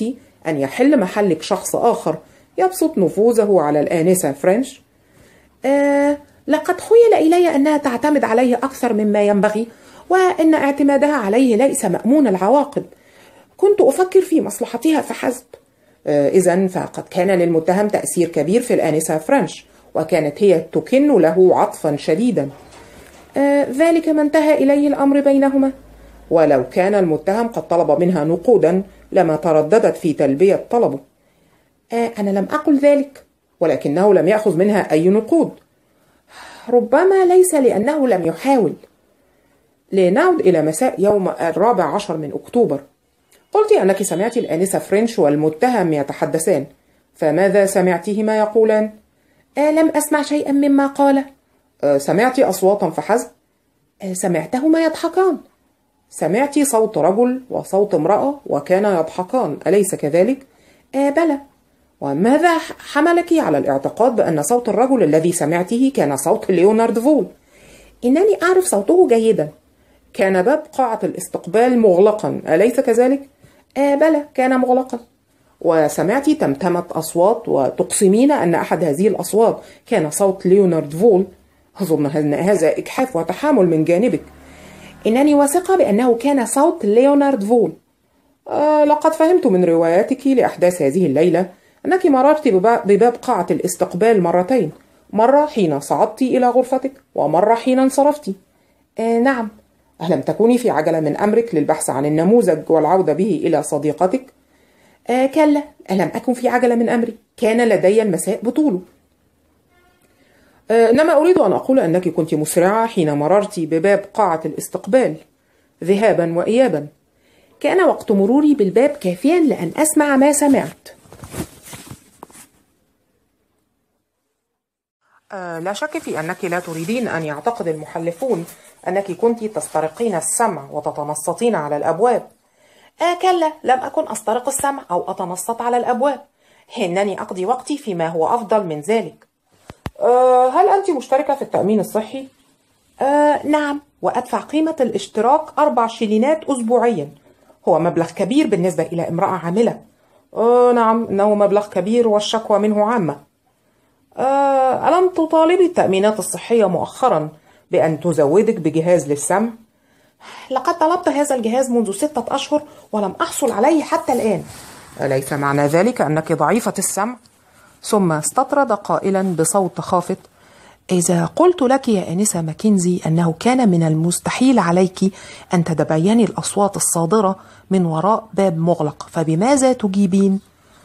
أن يحل محلك شخص آخر يبسط نفوذه على الآنسة فرنش؟ لقد خيل إلي أنها تعتمد عليه أكثر مما ينبغي، وأن اعتمادها عليه ليس مأمون العواقب. كنت أفكر في مصلحتها فحسب. إذن فقد كان للمتهم تأثير كبير في الآنسة فرنش، وكانت هي تكن له عطفا شديدا. ذلك ما انتهى إليه الأمر بينهما. ولو كان المتهم قد طلب منها نقودا لما ترددت في تلبية طلبه. أنا لم أقل ذلك. ولكنه لم يأخذ منها أي نقود. ربما ليس لأنه لم يحاول. لنعد إلى مساء يوم 14 من أكتوبر. قلت أنك سمعت الآنسة فرنش والمتهم يتحدثان، فماذا سمعتهما يقولان؟ لم أسمع شيئا مما قال. سمعت أصواتا فحسب؟ سمعتهما يضحكان. سمعت صوت رجل وصوت امرأة وكانا يضحكان، أليس كذلك؟ بلى. وماذا حملك على الاعتقاد بأن صوت الرجل الذي سمعته كان صوت ليونارد فول؟ إنني أعرف صوته جيدا. كان باب قاعة الاستقبال مغلقا، أليس كذلك؟ بلى، كان مغلقا. وسمعت تمتمة أصوات وتقسمين أن أحد هذه الأصوات كان صوت ليونارد فول. أظن أن هذا إجحاف وتحامل من جانبك. إنني واثقة بأنه كان صوت ليونارد فول. لقد فهمت من رواياتك لأحداث هذه الليلة أنك مررت بباب قاعة الاستقبال مرتين، مرة حين صعدت إلى غرفتك ومرة حين انصرفت. نعم. ألم تكوني في عجلة من أمرك للبحث عن النموذج والعودة به إلى صديقتك؟ كلا، ألم أكن في عجلة من أمري، كان لدي المساء بطوله. إنما أريد أن أقول أنك كنت مسرعة حين مررت بباب قاعة الاستقبال ذهابا وإيابا. كان وقت مروري بالباب كافيا لأن أسمع ما سمعت. لا شك في أنك لا تريدين أن يعتقد المحلفون أنك كنت تسترقين السمع وتتنصتين على الأبواب. كلا، لم أكن أسترق السمع أو أتنصت على الأبواب، إنني أقضي وقتي فيما هو أفضل من ذلك. هل أنت مشتركة في التأمين الصحي؟ نعم، وأدفع قيمة الاشتراك 4 شلينات أسبوعيا. هو مبلغ كبير بالنسبة إلى امرأة عاملة. نعم، إنه مبلغ كبير والشكوى منه عامة. ألم تطالبي التأمينات الصحية مؤخرا بأن تزودك بجهاز للسمع؟ لقد طلبت هذا الجهاز منذ 6 أشهر ولم أحصل عليه حتى الآن. أليس معنى ذلك أنك ضعيفة السمع؟ ثم استطرد قائلا بصوت خافت: إذا قلت لك يا آنسة ماكنزي أنه كان من المستحيل عليك أن تتبيني الأصوات الصادرة من وراء باب مغلق، فبماذا تجيبين؟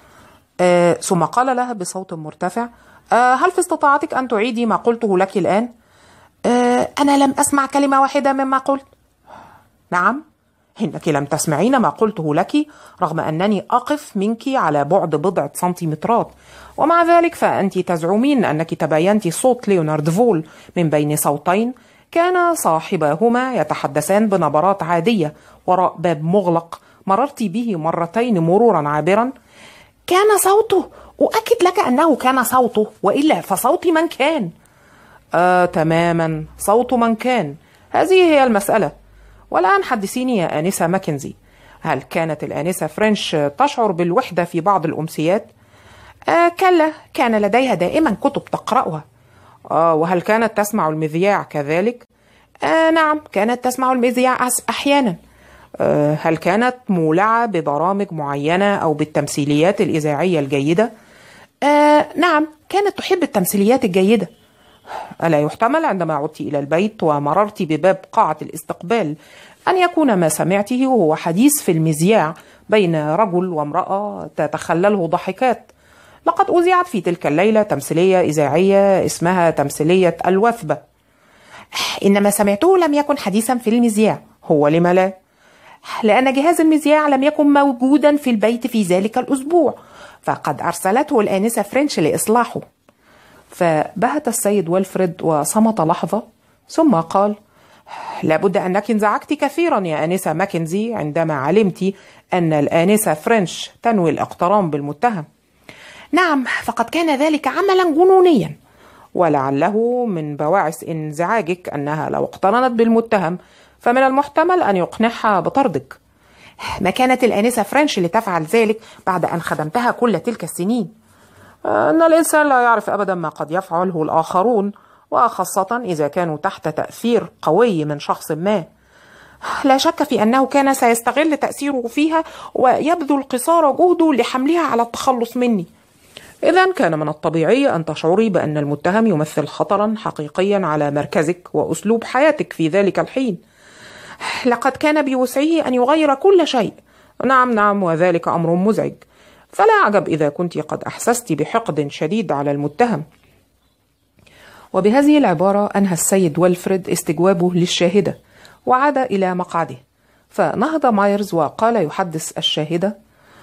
ثم قال لها بصوت مرتفع: هل في استطاعتك أن تعيدي ما قلته لك الآن؟ أنا لم أسمع كلمة واحدة مما قلت. نعم، إنك لم تسمعين ما قلته لك رغم أنني أقف منك على بعد بضعة سنتيمترات، ومع ذلك فأنت تزعمين أنك تباينت صوت ليونارد فول من بين صوتين كان صاحباهما يتحدثان بنبرات عادية وراء باب مغلق مررت به مرتين مرورا عابرا. كان صوته، أؤكد لك أنه كان صوته، وإلا فصوت من كان. تماما، صوت من كان، هذه هي المسألة. والآن حدثيني يا آنسة ماكنزي، هل كانت الآنسة فرنش تشعر بالوحدة في بعض الأمسيات؟ كلا، كان لديها دائما كتب تقرأها. وهل كانت تسمع المذياع كذلك؟ نعم، كانت تسمع المذياع أحيانا. هل كانت مولعة ببرامج معينة أو بالتمثيليات الإذاعية الجيدة؟ نعم، كانت تحب التمثيليات الجيدة. ألا يحتمل عندما عدت إلى البيت ومررت بباب قاعة الاستقبال أن يكون ما سمعته هو حديث في المذياع بين رجل وامرأة تتخلله ضحكات؟ لقد أذيعت في تلك الليلة تمثيلية إذاعية اسمها تمثيلية الوثبة. إنما سمعته لم يكن حديثا في المذياع. هو لما لا؟ لأن جهاز المذياع لم يكن موجودا في البيت في ذلك الأسبوع، فقد أرسلته الآنسة فرنش لإصلاحه. فبهت السيد ويلفريد وصمت لحظة ثم قال: لابد أنك انزعجت كثيرا يا آنسة ماكنزي عندما علمت أن الآنسة فرنش تنوي الاقتران بالمتهم. نعم، فقد كان ذلك عملا جنونيا. ولعله من بواعث انزعاجك أنها لو اقترنت بالمتهم فمن المحتمل أن يقنعها بطردك. ما كانت الآنسة فرنش لتفعل ذلك بعد أن خدمتها كل تلك السنين؟ أن الإنسان لا يعرف أبدا ما قد يفعله الآخرون، وخاصة إذا كانوا تحت تأثير قوي من شخص ما. لا شك في أنه كان سيستغل تأثيره فيها ويبذل قصارى جهده لحملها على التخلص مني. إذن كان من الطبيعي أن تشعري بأن المتهم يمثل خطرا حقيقيا على مركزك وأسلوب حياتك في ذلك الحين. لقد كان بوسعه أن يغير كل شيء. نعم، وذلك أمر مزعج، فلا عجب إذا كنت قد أحسست بحقد شديد على المتهم. وبهذه العبارة أنهى السيد ويلفريد استجوابه للشاهدة وعاد إلى مقعده، فنهض مايرز وقال يحدث الشاهدة: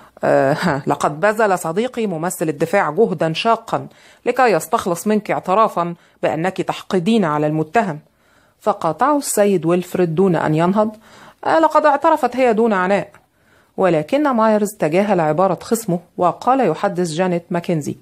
لقد بذل صديقي ممثل الدفاع جهدا شاقا لكي يستخلص منك اعترافا بأنك تحقدين على المتهم. فقاطعه السيد ويلفريد دون أن ينهض: لقد اعترفت هي دون عناء. ولكن مايرز تجاهل عبارة خصمه وقال يحدث جانيت ماكنزي: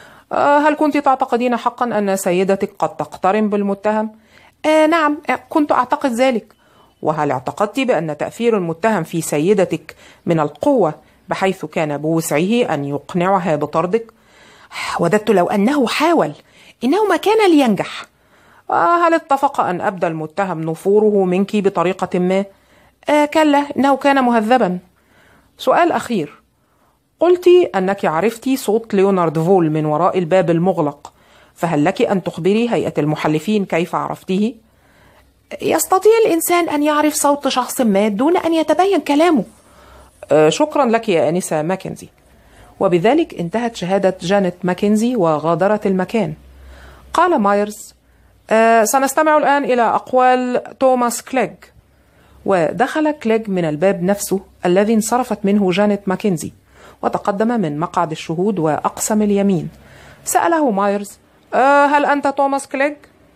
هل كنت تعتقدين حقا أن سيدتك قد تقترن بالمتهم؟ نعم، كنت أعتقد ذلك. وهل اعتقدت بأن تأثير المتهم في سيدتك من القوة بحيث كان بوسعه أن يقنعها بطردك؟ وددت لو أنه حاول، إنه ما كان لينجح. هل اتفق أن أبدى المتهم نفوره منك بطريقة ما؟ كلا، إنه كان مهذبا. سؤال أخير، قلت أنك عرفتي صوت ليونارد فول من وراء الباب المغلق، فهل لك أن تخبري هيئة المحلفين كيف عرفتيه؟ يستطيع الإنسان أن يعرف صوت شخص ما دون أن يتبين كلامه. شكرا لك يا آنسة ماكنزي. وبذلك انتهت شهادة جانيت ماكنزي وغادرت المكان. قال مايرز: سنستمع الآن إلى أقوال توماس كليغ. ودخل كليغ من الباب نفسه الذي انصرفت منه جانيت ماكنزي، وتقدم من مقعد الشهود وأقسم اليمين. سأله مايرز: هل أنت توماس كليغ؟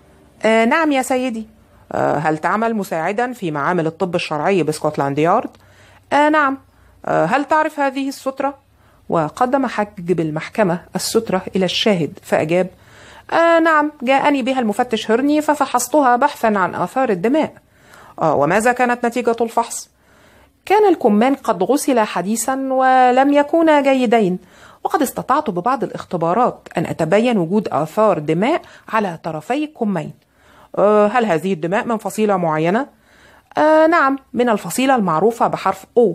نعم يا سيدي. هل تعمل مساعدا في معامل الطب الشرعي بسكوتلاند يارد؟ نعم. هل تعرف هذه السترة؟ وقدم حاجب المحكمة السترة إلى الشاهد فأجاب: نعم، جاءني بها المفتش هرني ففحصتها بحثا عن آثار الدماء. وماذا كانت نتيجة الفحص؟ كان الكمان قد غسل حديثا ولم يكونا جيدين، وقد استطعت ببعض الاختبارات أن أتبين وجود آثار دماء على طرفي الكمين. هل هذه الدماء من فصيلة معينة؟ نعم، من الفصيلة المعروفة بحرف O.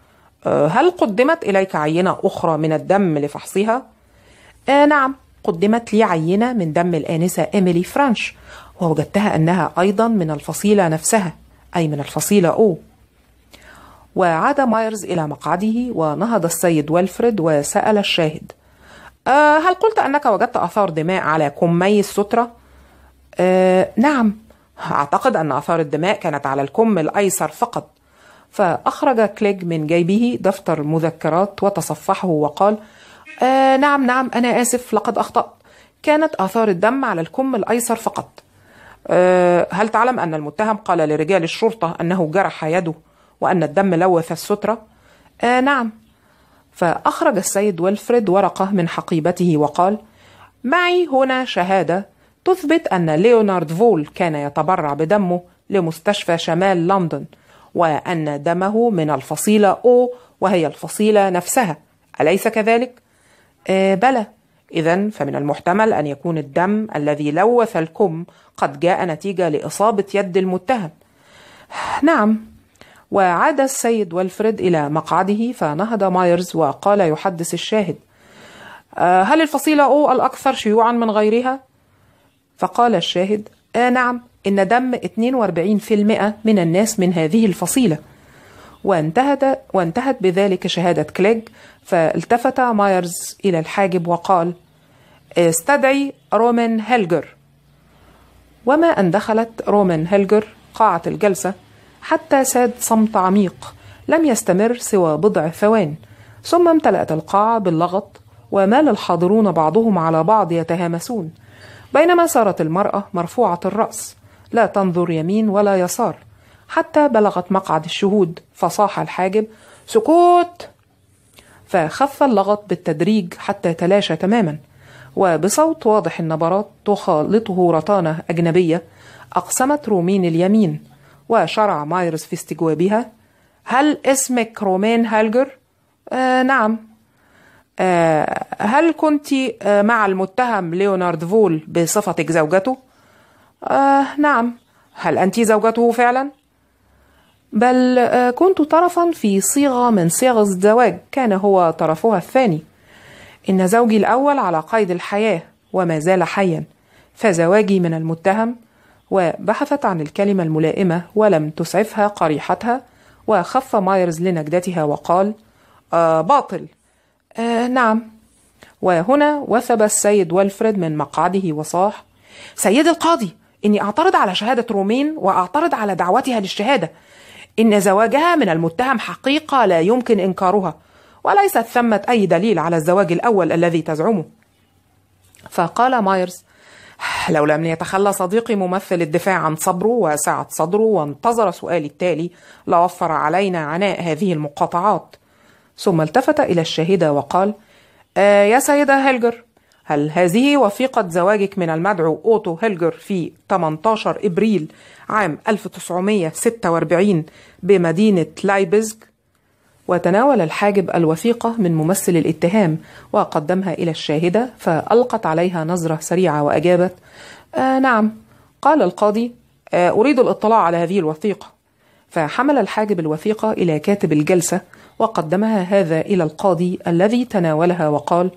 هل قدمت إليك عينة أخرى من الدم لفحصها؟ نعم، قدمت لي عينة من دم الآنسة إيميلي فرانش، ووجدتها أنها أيضا من الفصيلة نفسها، أي من الفصيلة O. وعاد مايرز إلى مقعده، ونهض السيد ويلفريد وسأل الشاهد: هل قلت أنك وجدت آثار دماء على كمي السترة؟ نعم. أعتقد أن آثار الدماء كانت على الكم الأيسر فقط. فأخرج كليغ من جيبه دفتر مذكرات وتصفحه وقال: نعم، أنا آسف، لقد أخطأت. كانت آثار الدم على الكم الأيسر فقط. هل تعلم أن المتهم قال لرجال الشرطة أنه جرح يده وأن الدم لوث السترة؟ نعم. فأخرج السيد ويلفريد ورقة من حقيبته وقال: معي هنا شهادة تثبت أن ليونارد فول كان يتبرع بدمه لمستشفى شمال لندن، وأن دمه من الفصيلة O، وهي الفصيلة نفسها، أليس كذلك؟ بلى. إذن فمن المحتمل أن يكون الدم الذي لوث الكم قد جاء نتيجة لإصابة يد المتهم. نعم. وعاد السيد ويلفريد إلى مقعده، فنهض مايرز وقال يحدث الشاهد: هل الفصيلة O الأكثر شيوعا من غيرها؟ فقال الشاهد: نعم، إن دم 42% من الناس من هذه الفصيلة. وانتهت بذلك شهادة كليغ. فالتفت مايرز إلى الحاجب وقال: استدعي رومان هيلجر. وما أن دخلت رومان هيلجر قاعة الجلسة حتى ساد صمت عميق لم يستمر سوى بضع ثوان، ثم امتلأت القاعة باللغط، ومال الحاضرون بعضهم على بعض يتهامسون، بينما سارت المرأة مرفوعة الرأس لا تنظر يمين ولا يسار، حتى بلغت مقعد الشهود، فصاح الحاجب: سكوت! فخف اللغط بالتدريج حتى تلاشى تماما، وبصوت واضح النبرات تخالطه رطانة أجنبية أقسمت رومين اليمين. وشرع مايرز في استجوابها: هل اسمك رومين هالجر؟ نعم. هل كنت مع المتهم ليونارد فول بصفتك زوجته؟ نعم. هل أنت زوجته فعلا؟ بل كنت طرفا في صيغة من صيغ الزواج كان هو طرفها الثاني. إن زوجي الأول على قيد الحياة وما زال حيا، فزواجي من المتهم. وبحثت عن الكلمة الملائمة ولم تسعفها قريحتها، وخف مايرز لنجدتها وقال: باطل. نعم. وهنا وثب السيد والفريد من مقعده وصاح: سيد القاضي، إني أعترض على شهادة رومين وأعترض على دعوتها للشهادة. إن زواجها من المتهم حقيقة لا يمكن إنكارها، وليست ثمة أي دليل على الزواج الأول الذي تزعمه. فقال مايرز: لو لم يتخلى صديقي ممثل الدفاع عن صبره وسعة صدره وانتظر سؤالي التالي لوفر علينا عناء هذه المقاطعات. ثم التفت إلى الشاهدة وقال: يا سيدة هيلجر، هل هذه وثيقة زواجك من المدعو أوتو هيلجر في 18 إبريل عام 1946 بمدينة لايبزغ؟ وتناول الحاجب الوثيقة من ممثل الاتهام وقدمها إلى الشاهدة، فألقت عليها نظرة سريعة وأجابت: نعم. قال القاضي: أريد الاطلاع على هذه الوثيقة. فحمل الحاجب الوثيقة إلى كاتب الجلسة وقدمها هذا إلى القاضي الذي تناولها وقال: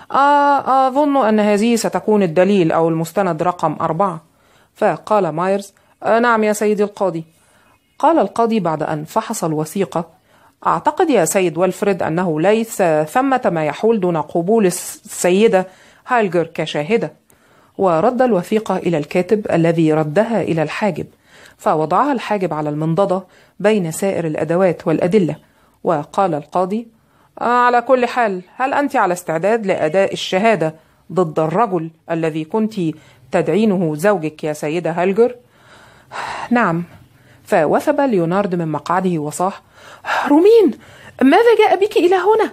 أظن أن هذه ستكون الدليل أو المستند رقم 4. فقال مايرز: نعم يا سيدي القاضي. قال القاضي بعد أن فحص الوثيقة: أعتقد يا سيد والفريد أنه ليس ثمة ما يحول دون قبول السيدة هايلجر كشاهدة. ورد الوثيقة إلى الكاتب الذي ردها إلى الحاجب، فوضعها الحاجب على المنضدة بين سائر الأدوات والأدلة. وقال القاضي: على كل حال، هل أنت على استعداد لأداء الشهادة ضد الرجل الذي كنت تدعينه زوجك يا سيدة هالجر؟ نعم. فوثب ليونارد من مقعده وصاح: رومين، ماذا جاء بك إلى هنا؟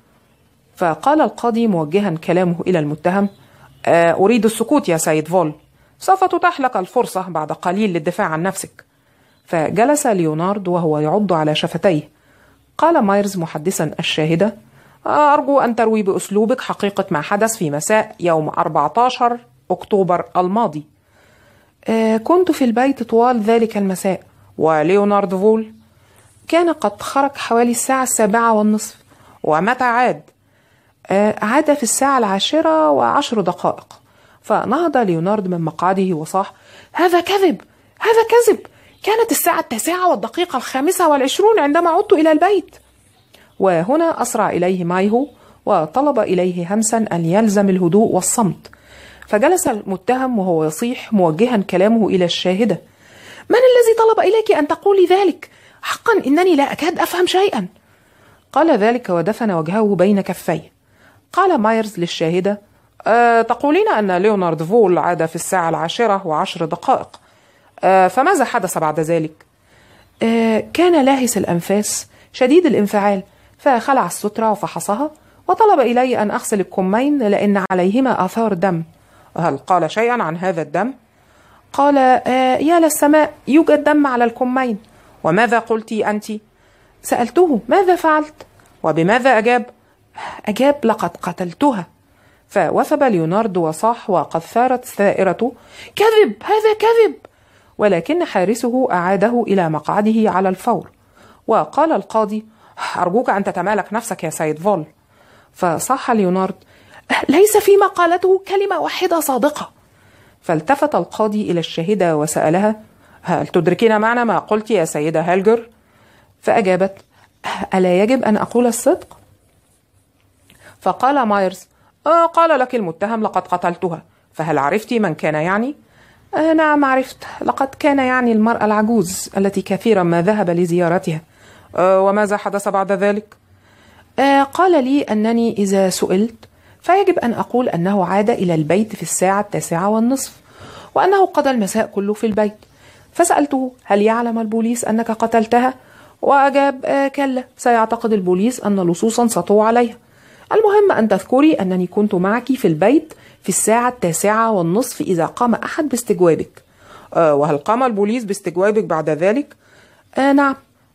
فقال القاضي موجها كلامه إلى المتهم: أريد السكوت يا سيد فول، سوف تتاح لك الفرصة بعد قليل للدفاع عن نفسك. فجلس ليونارد وهو يعض على شفتيه. قال مايرز محدثا الشاهدة: أرجو أن تروي بأسلوبك حقيقة ما حدث في مساء يوم 14 أكتوبر الماضي. كنت في البيت طوال ذلك المساء. وليونارد فول؟ كان قد خرج حوالي الساعة 7:30. ومتى عاد؟ عاد في الساعة 10:10. فنهض ليونارد من مقعده وصاح: هذا كذب، هذا كذب، كانت الساعة 9:25 عندما عدت إلى البيت. وهنا أسرع إليه مايهو وطلب إليه همسا أن يلزم الهدوء والصمت. فجلس المتهم وهو يصيح موجها كلامه إلى الشاهدة: من الذي طلب إليك أن تقولي ذلك؟ حقا إنني لا أكاد أفهم شيئا. قال ذلك ودفن وجهه بين كفيه. قال مايرز للشاهدة: تقولين أن ليونارد فول عاد في الساعة 10:10. فماذا حدث بعد ذلك؟ كان لاهس الأنفاس شديد الانفعال، فخلع السترة وفحصها وطلب إلي أن أغسل الكمين لأن عليهما آثار دم. هل قال شيئا عن هذا الدم؟ قال: يا للسماء، يوجد دم على الكمين. وماذا قلت أنت؟ سألته: ماذا فعلت؟ وبماذا أجاب؟ أجاب: لقد قتلتها. فوثب ليونارد وصاح وقد ثارت ثائرته: كذب، هذا كذب. ولكن حارسه أعاده إلى مقعده على الفور. وقال القاضي: أرجوك أن تتمالك نفسك يا سيد فول. فصاح ليونارد: ليس فيما قالته كلمة واحدة صادقة. فالتفت القاضي إلى الشاهدة وسألها: هل تدركين معنى ما قلت يا سيدة هالجر؟ فأجابت: ألا يجب أن أقول الصدق؟ فقال مايرز: قال لك المتهم لقد قتلتها، فهل عرفت من كان يعني؟ نعم عرفت، لقد كان يعني المرأة العجوز التي كثيرا ما ذهب لزيارتها. وماذا حدث بعد ذلك؟ قال لي أنني إذا سئلت فيجب أن أقول أنه عاد إلى البيت في الساعة 9:30 وأنه قضى المساء كله في البيت. فسألته: هل يعلم البوليس أنك قتلتها؟ وأجاب: كلا، سيعتقد البوليس أن لصوصا سطوا عليها. المهم أن تذكري أنني كنت معك في البيت في الساعة 9:30 إذا قام أحد باستجوابك. وهل قام البوليس باستجوابك بعد ذلك؟ نعم.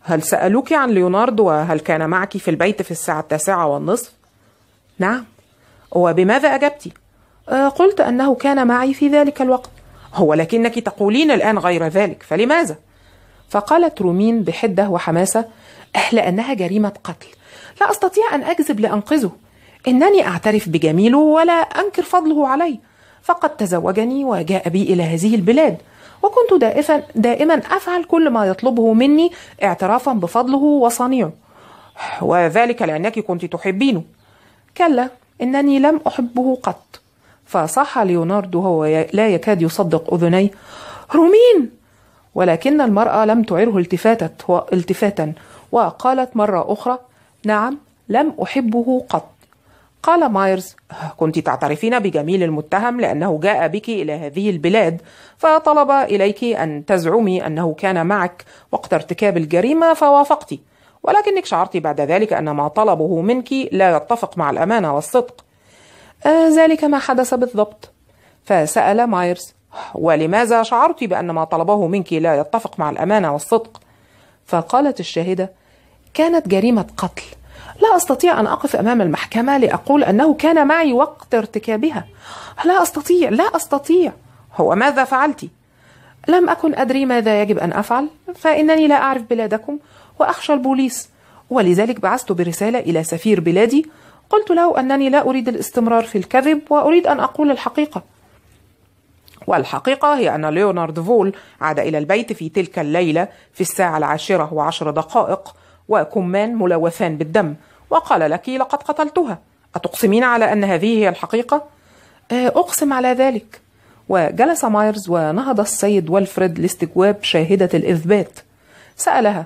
هل سألوك عن ليوناردو وهل كان معك في البيت في الساعة 9:30؟ نعم. وبماذا أجبت؟ قلت أنه كان معي في ذلك الوقت. ولكنك تقولين الآن غير ذلك، فلماذا؟ فقالت رومين بحدة وحماسة: لأنها جريمة قتل، لا أستطيع أن أكذب لأنقذه. إنني أعترف بجميله ولا أنكر فضله علي، فقد تزوجني وجاء بي إلى هذه البلاد، وكنت دائما أفعل كل ما يطلبه مني اعترافا بفضله وصنيعه. وذلك لأنك كنت تحبينه. كلا، إنني لم أحبه قط. فصاح ليوناردو وهو لا يكاد يصدق أذنيه: رومين! ولكن المرأة لم تعره التفاتا، وقالت مرة أخرى: نعم، لم أحبه قط. قال مايرز: كنت تعترفين بجميل المتهم لأنه جاء بك إلى هذه البلاد، فطلب إليك أن تزعمي أنه كان معك وقت ارتكاب الجريمة، فوافقت، ولكنك شعرت بعد ذلك أن ما طلبه منك لا يتفق مع الأمانة والصدق. ذلك ما حدث بالضبط. فسأل مايرز: ولماذا شعرت بأن ما طلبه منك لا يتفق مع الأمانة والصدق؟ فقالت الشاهدة: كانت جريمة قتل، لا أستطيع أن أقف أمام المحكمة لأقول أنه كان معي وقت ارتكابها. لا أستطيع. هو ماذا فعلت؟ لم أكن أدري ماذا يجب أن أفعل، فإنني لا أعرف بلادكم وأخشى البوليس، ولذلك بعثت برسالة إلى سفير بلادي، قلت له أنني لا أريد الاستمرار في الكذب وأريد أن أقول الحقيقة. والحقيقة هي أن ليونارد فول عاد إلى البيت في تلك الليلة في الساعة 10:10 وكمان ملوثان بالدم، وقال لك: لقد قتلتها. أتقسمين على أن هذه هي الحقيقة؟ أقسم على ذلك. وجلس مايرز ونهض السيد والفريد لاستجواب شاهدة الإثبات. سألها: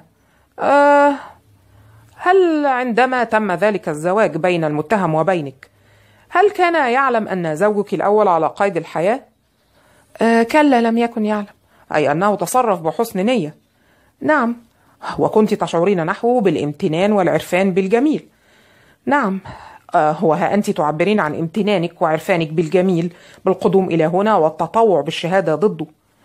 هل عندما تم ذلك الزواج بين المتهم وبينك، هل كان يعلم أن زوجك الأول على قيد الحياة؟ كلا، لم يكن يعلم. أي أنه تصرف بحسن نية؟ نعم. وكنت تشعرين نحوه بالامتنان والعرفان بالجميل؟ نعم. وها أنت تعبرين عن امتنانك وعرفانك بالجميل بالقدوم إلى هنا والتطوع بالشهادة ضده.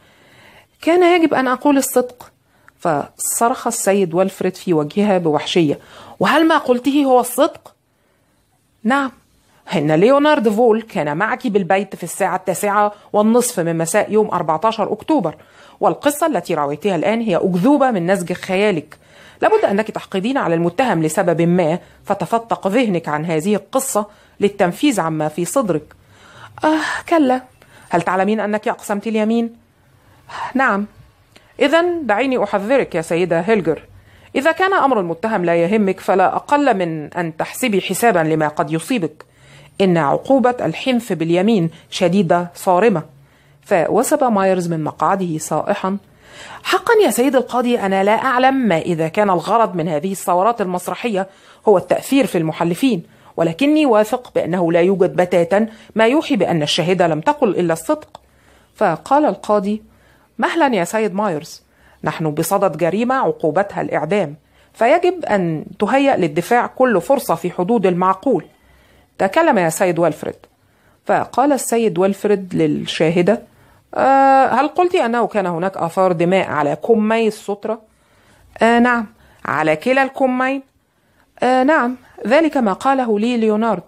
كان يجب أن أقول الصدق. فصرخ السيد والفريد في وجهها بوحشية: وهل ما قلته هو الصدق؟ نعم. إن ليونارد فول كان معك بالبيت في الساعة 9:30 من مساء يوم 14 أكتوبر، والقصة التي رويتها الآن هي أكذوبة من نسج خيالك. لابد أنك تحقدين على المتهم لسبب ما، فتفتق ذهنك عن هذه القصة للتنفيذ عما في صدرك. كلا. هل تعلمين أنك أقسمت اليمين؟ نعم. إذن دعيني أحذرك يا سيدة هيلجر، إذا كان أمر المتهم لا يهمك فلا أقل من أن تحسبي حسابا لما قد يصيبك. إن عقوبة الحنث باليمين شديدة صارمة. فوثب مايرز من مقعده صائحا: حقا يا سيد القاضي، أنا لا أعلم ما إذا كان الغرض من هذه الثورات المسرحية هو التأثير في المحلفين، ولكني واثق بأنه لا يوجد بتاتا ما يوحي بأن الشاهدة لم تقل إلا الصدق. فقال القاضي: مهلا يا سيد مايرز، نحن بصدد جريمة عقوبتها الإعدام، فيجب أن تهيأ للدفاع كل فرصة في حدود المعقول. تكلم يا سيد والفريد. فقال السيد والفريد للشاهدة: هل قلت أنه كان هناك آثار دماء على كمي السترة؟ نعم. على كلا الكمين؟ نعم، ذلك ما قاله لي ليونارد.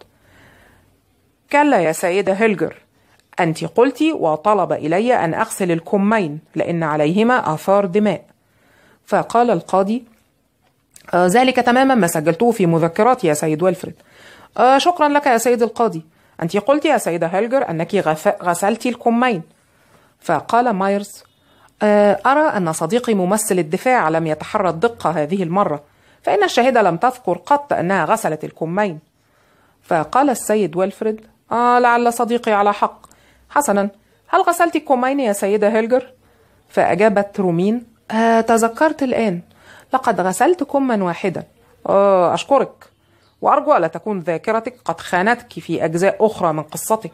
كلا يا سيدة هيلجر، أنت قلت وطلب إلي أن أغسل الكمين لأن عليهما آثار دماء. فقال القاضي: ذلك تماما ما سجلته في مذكراتي يا سيد والفريد. شكرا لك يا سيد القاضي. أنت قلت يا سيدة هيلجر أنك غسلت الكمين. فقال مايرز: أرى أن صديقي ممثل الدفاع لم يتحرى الدقة هذه المرة، فإن الشاهدة لم تذكر قط أنها غسلت الكمين. فقال السيد والفريد: لعل صديقي على حق. حسنا، هل غسلت الكمين يا سيدة هيلجر؟ فأجابت رومين: تذكرت الآن، لقد غسلت كما واحدا. أشكرك، وأرجو ألا تكون ذاكرتك قد خانتك في أجزاء أخرى من قصتك.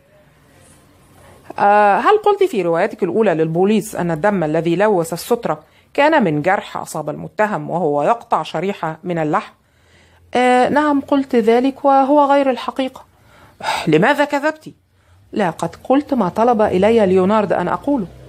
هل قلت في روايتك الأولى للبوليس أن الدم الذي لوث السترة كان من جرح أصاب المتهم وهو يقطع شريحة من اللحم؟ نعم، قلت ذلك وهو غير الحقيقة. لماذا كذبت؟ لا، قد قلت ما طلب إلي ليونارد أن أقوله.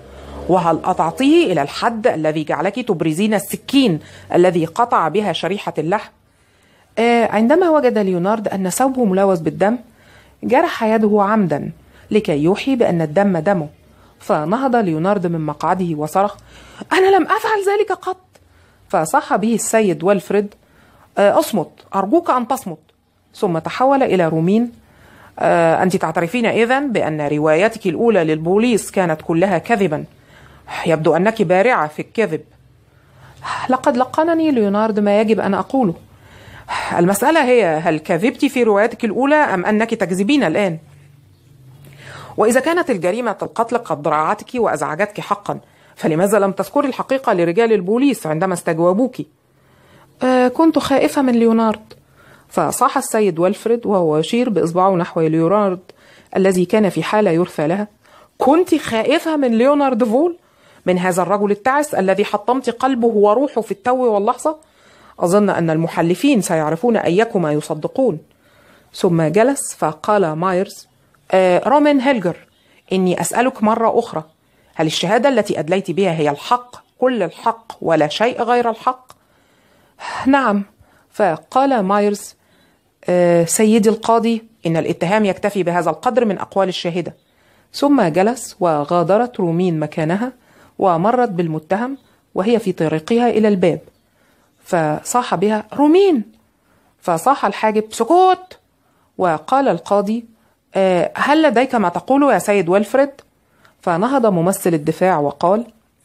وهل أطعتيه إلى الحد الذي جعلك تبرزين السكين الذي قطع بها شريحة اللحم؟ عندما وجد ليونارد أن ثوبه ملوث بالدم جرح يده عمدا لكي يوحي بأن الدم دمه، فنهض ليونارد من مقعده وصرخ: أنا لم أفعل ذلك قط. فصاح به السيد ويلفريد: أصمت، أرجوك أن تصمت. ثم تحول إلى رومين: أنت تعترفين إذن بأن روايتك الأولى للبوليس كانت كلها كذبا. يبدو أنك بارعة في الكذب. لقد لقنني ليونارد ما يجب أن أقوله. المسألة هي هل كذبت في روايتك الأولى أم أنك تكذبين الآن؟ وإذا كانت الجريمة القتل قد رعتك وأزعجتك حقا، فلماذا لم تذكري الحقيقة لرجال البوليس عندما استجوابوك؟ كنت خائفة من ليونارد. فصاح السيد ويلفريد وهو يشير بإصبعه نحو ليونارد الذي كان في حالة يرثى لها: كنت خائفة من ليونارد فول؟ من هذا الرجل التعس الذي حطمت قلبه وروحه في التو واللحظة؟ أظن أن المحلفين سيعرفون أيكما يصدقون. ثم جلس فقال مايرز: رومين هيلجر، إني أسألك مرة أخرى، هل الشهادة التي أدليت بها هي الحق، كل الحق ولا شيء غير الحق؟ نعم. فقال مايرز: سيدي القاضي، إن الاتهام يكتفي بهذا القدر من أقوال الشاهدة. ثم جلس وغادرت رومين مكانها ومرت بالمتهم وهي في طريقها إلى الباب، فصاح بها: رومين. فصاح الحاجب: سكوت. وقال القاضي: هل لديك ما تقوله يا سيد ويلفريد؟ فنهض ممثل الدفاع وقال: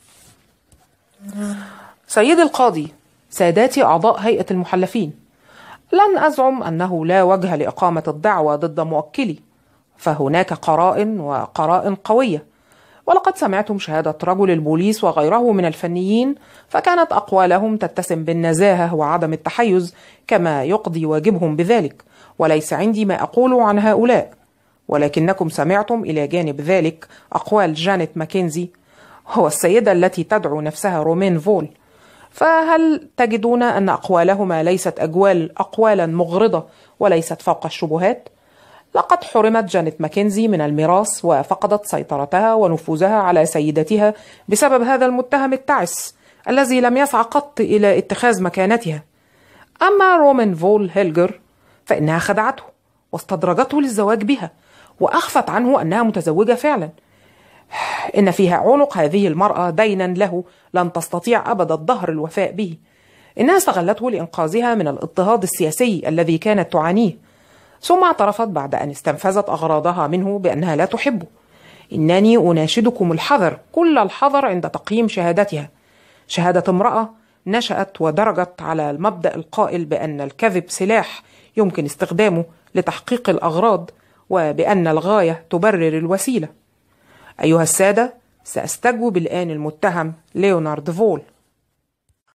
سيد القاضي، ساداتي أعضاء هيئة المحلفين، لن أزعم أنه لا وجه لإقامة الدعوى ضد موكلي، فهناك قرائن قوية، ولقد سمعتم شهادة رجل البوليس وغيره من الفنيين، فكانت أقوالهم تتسم بالنزاهة وعدم التحيز كما يقضي واجبهم بذلك، وليس عندي ما أقول عن هؤلاء. ولكنكم سمعتم إلى جانب ذلك أقوال جانيت ماكنزي، هو السيدة التي تدعو نفسها رومين فول، فهل تجدون أن أقوالهما ليست أقوالا مغرضة وليست فوق الشبهات؟ لقد حرمت جانيت ماكنزي من الميراث وفقدت سيطرتها ونفوذها على سيدتها بسبب هذا المتهم التعس الذي لم يسعى قط إلى اتخاذ مكانتها. أما رومين فول هيلجر فإنها خدعته واستدرجته للزواج بها وأخفت عنه أنها متزوجة فعلا. إن فيها عنق هذه المرأة دينا له لن تستطيع أبدا الدهر الوفاء به. إنها استغلته لإنقاذها من الاضطهاد السياسي الذي كانت تعانيه، ثم اعترفت بعد أن استنفذت أغراضها منه بأنها لا تحبه. إنني أناشدكم الحذر، كل الحذر عند تقييم شهادتها. شهادة امرأة نشأت ودرجت على المبدأ القائل بأن الكذب سلاح يمكن استخدامه لتحقيق الأغراض، وبأن الغاية تبرر الوسيلة. أيها السادة، سأستجوب الآن المتهم ليونارد فول.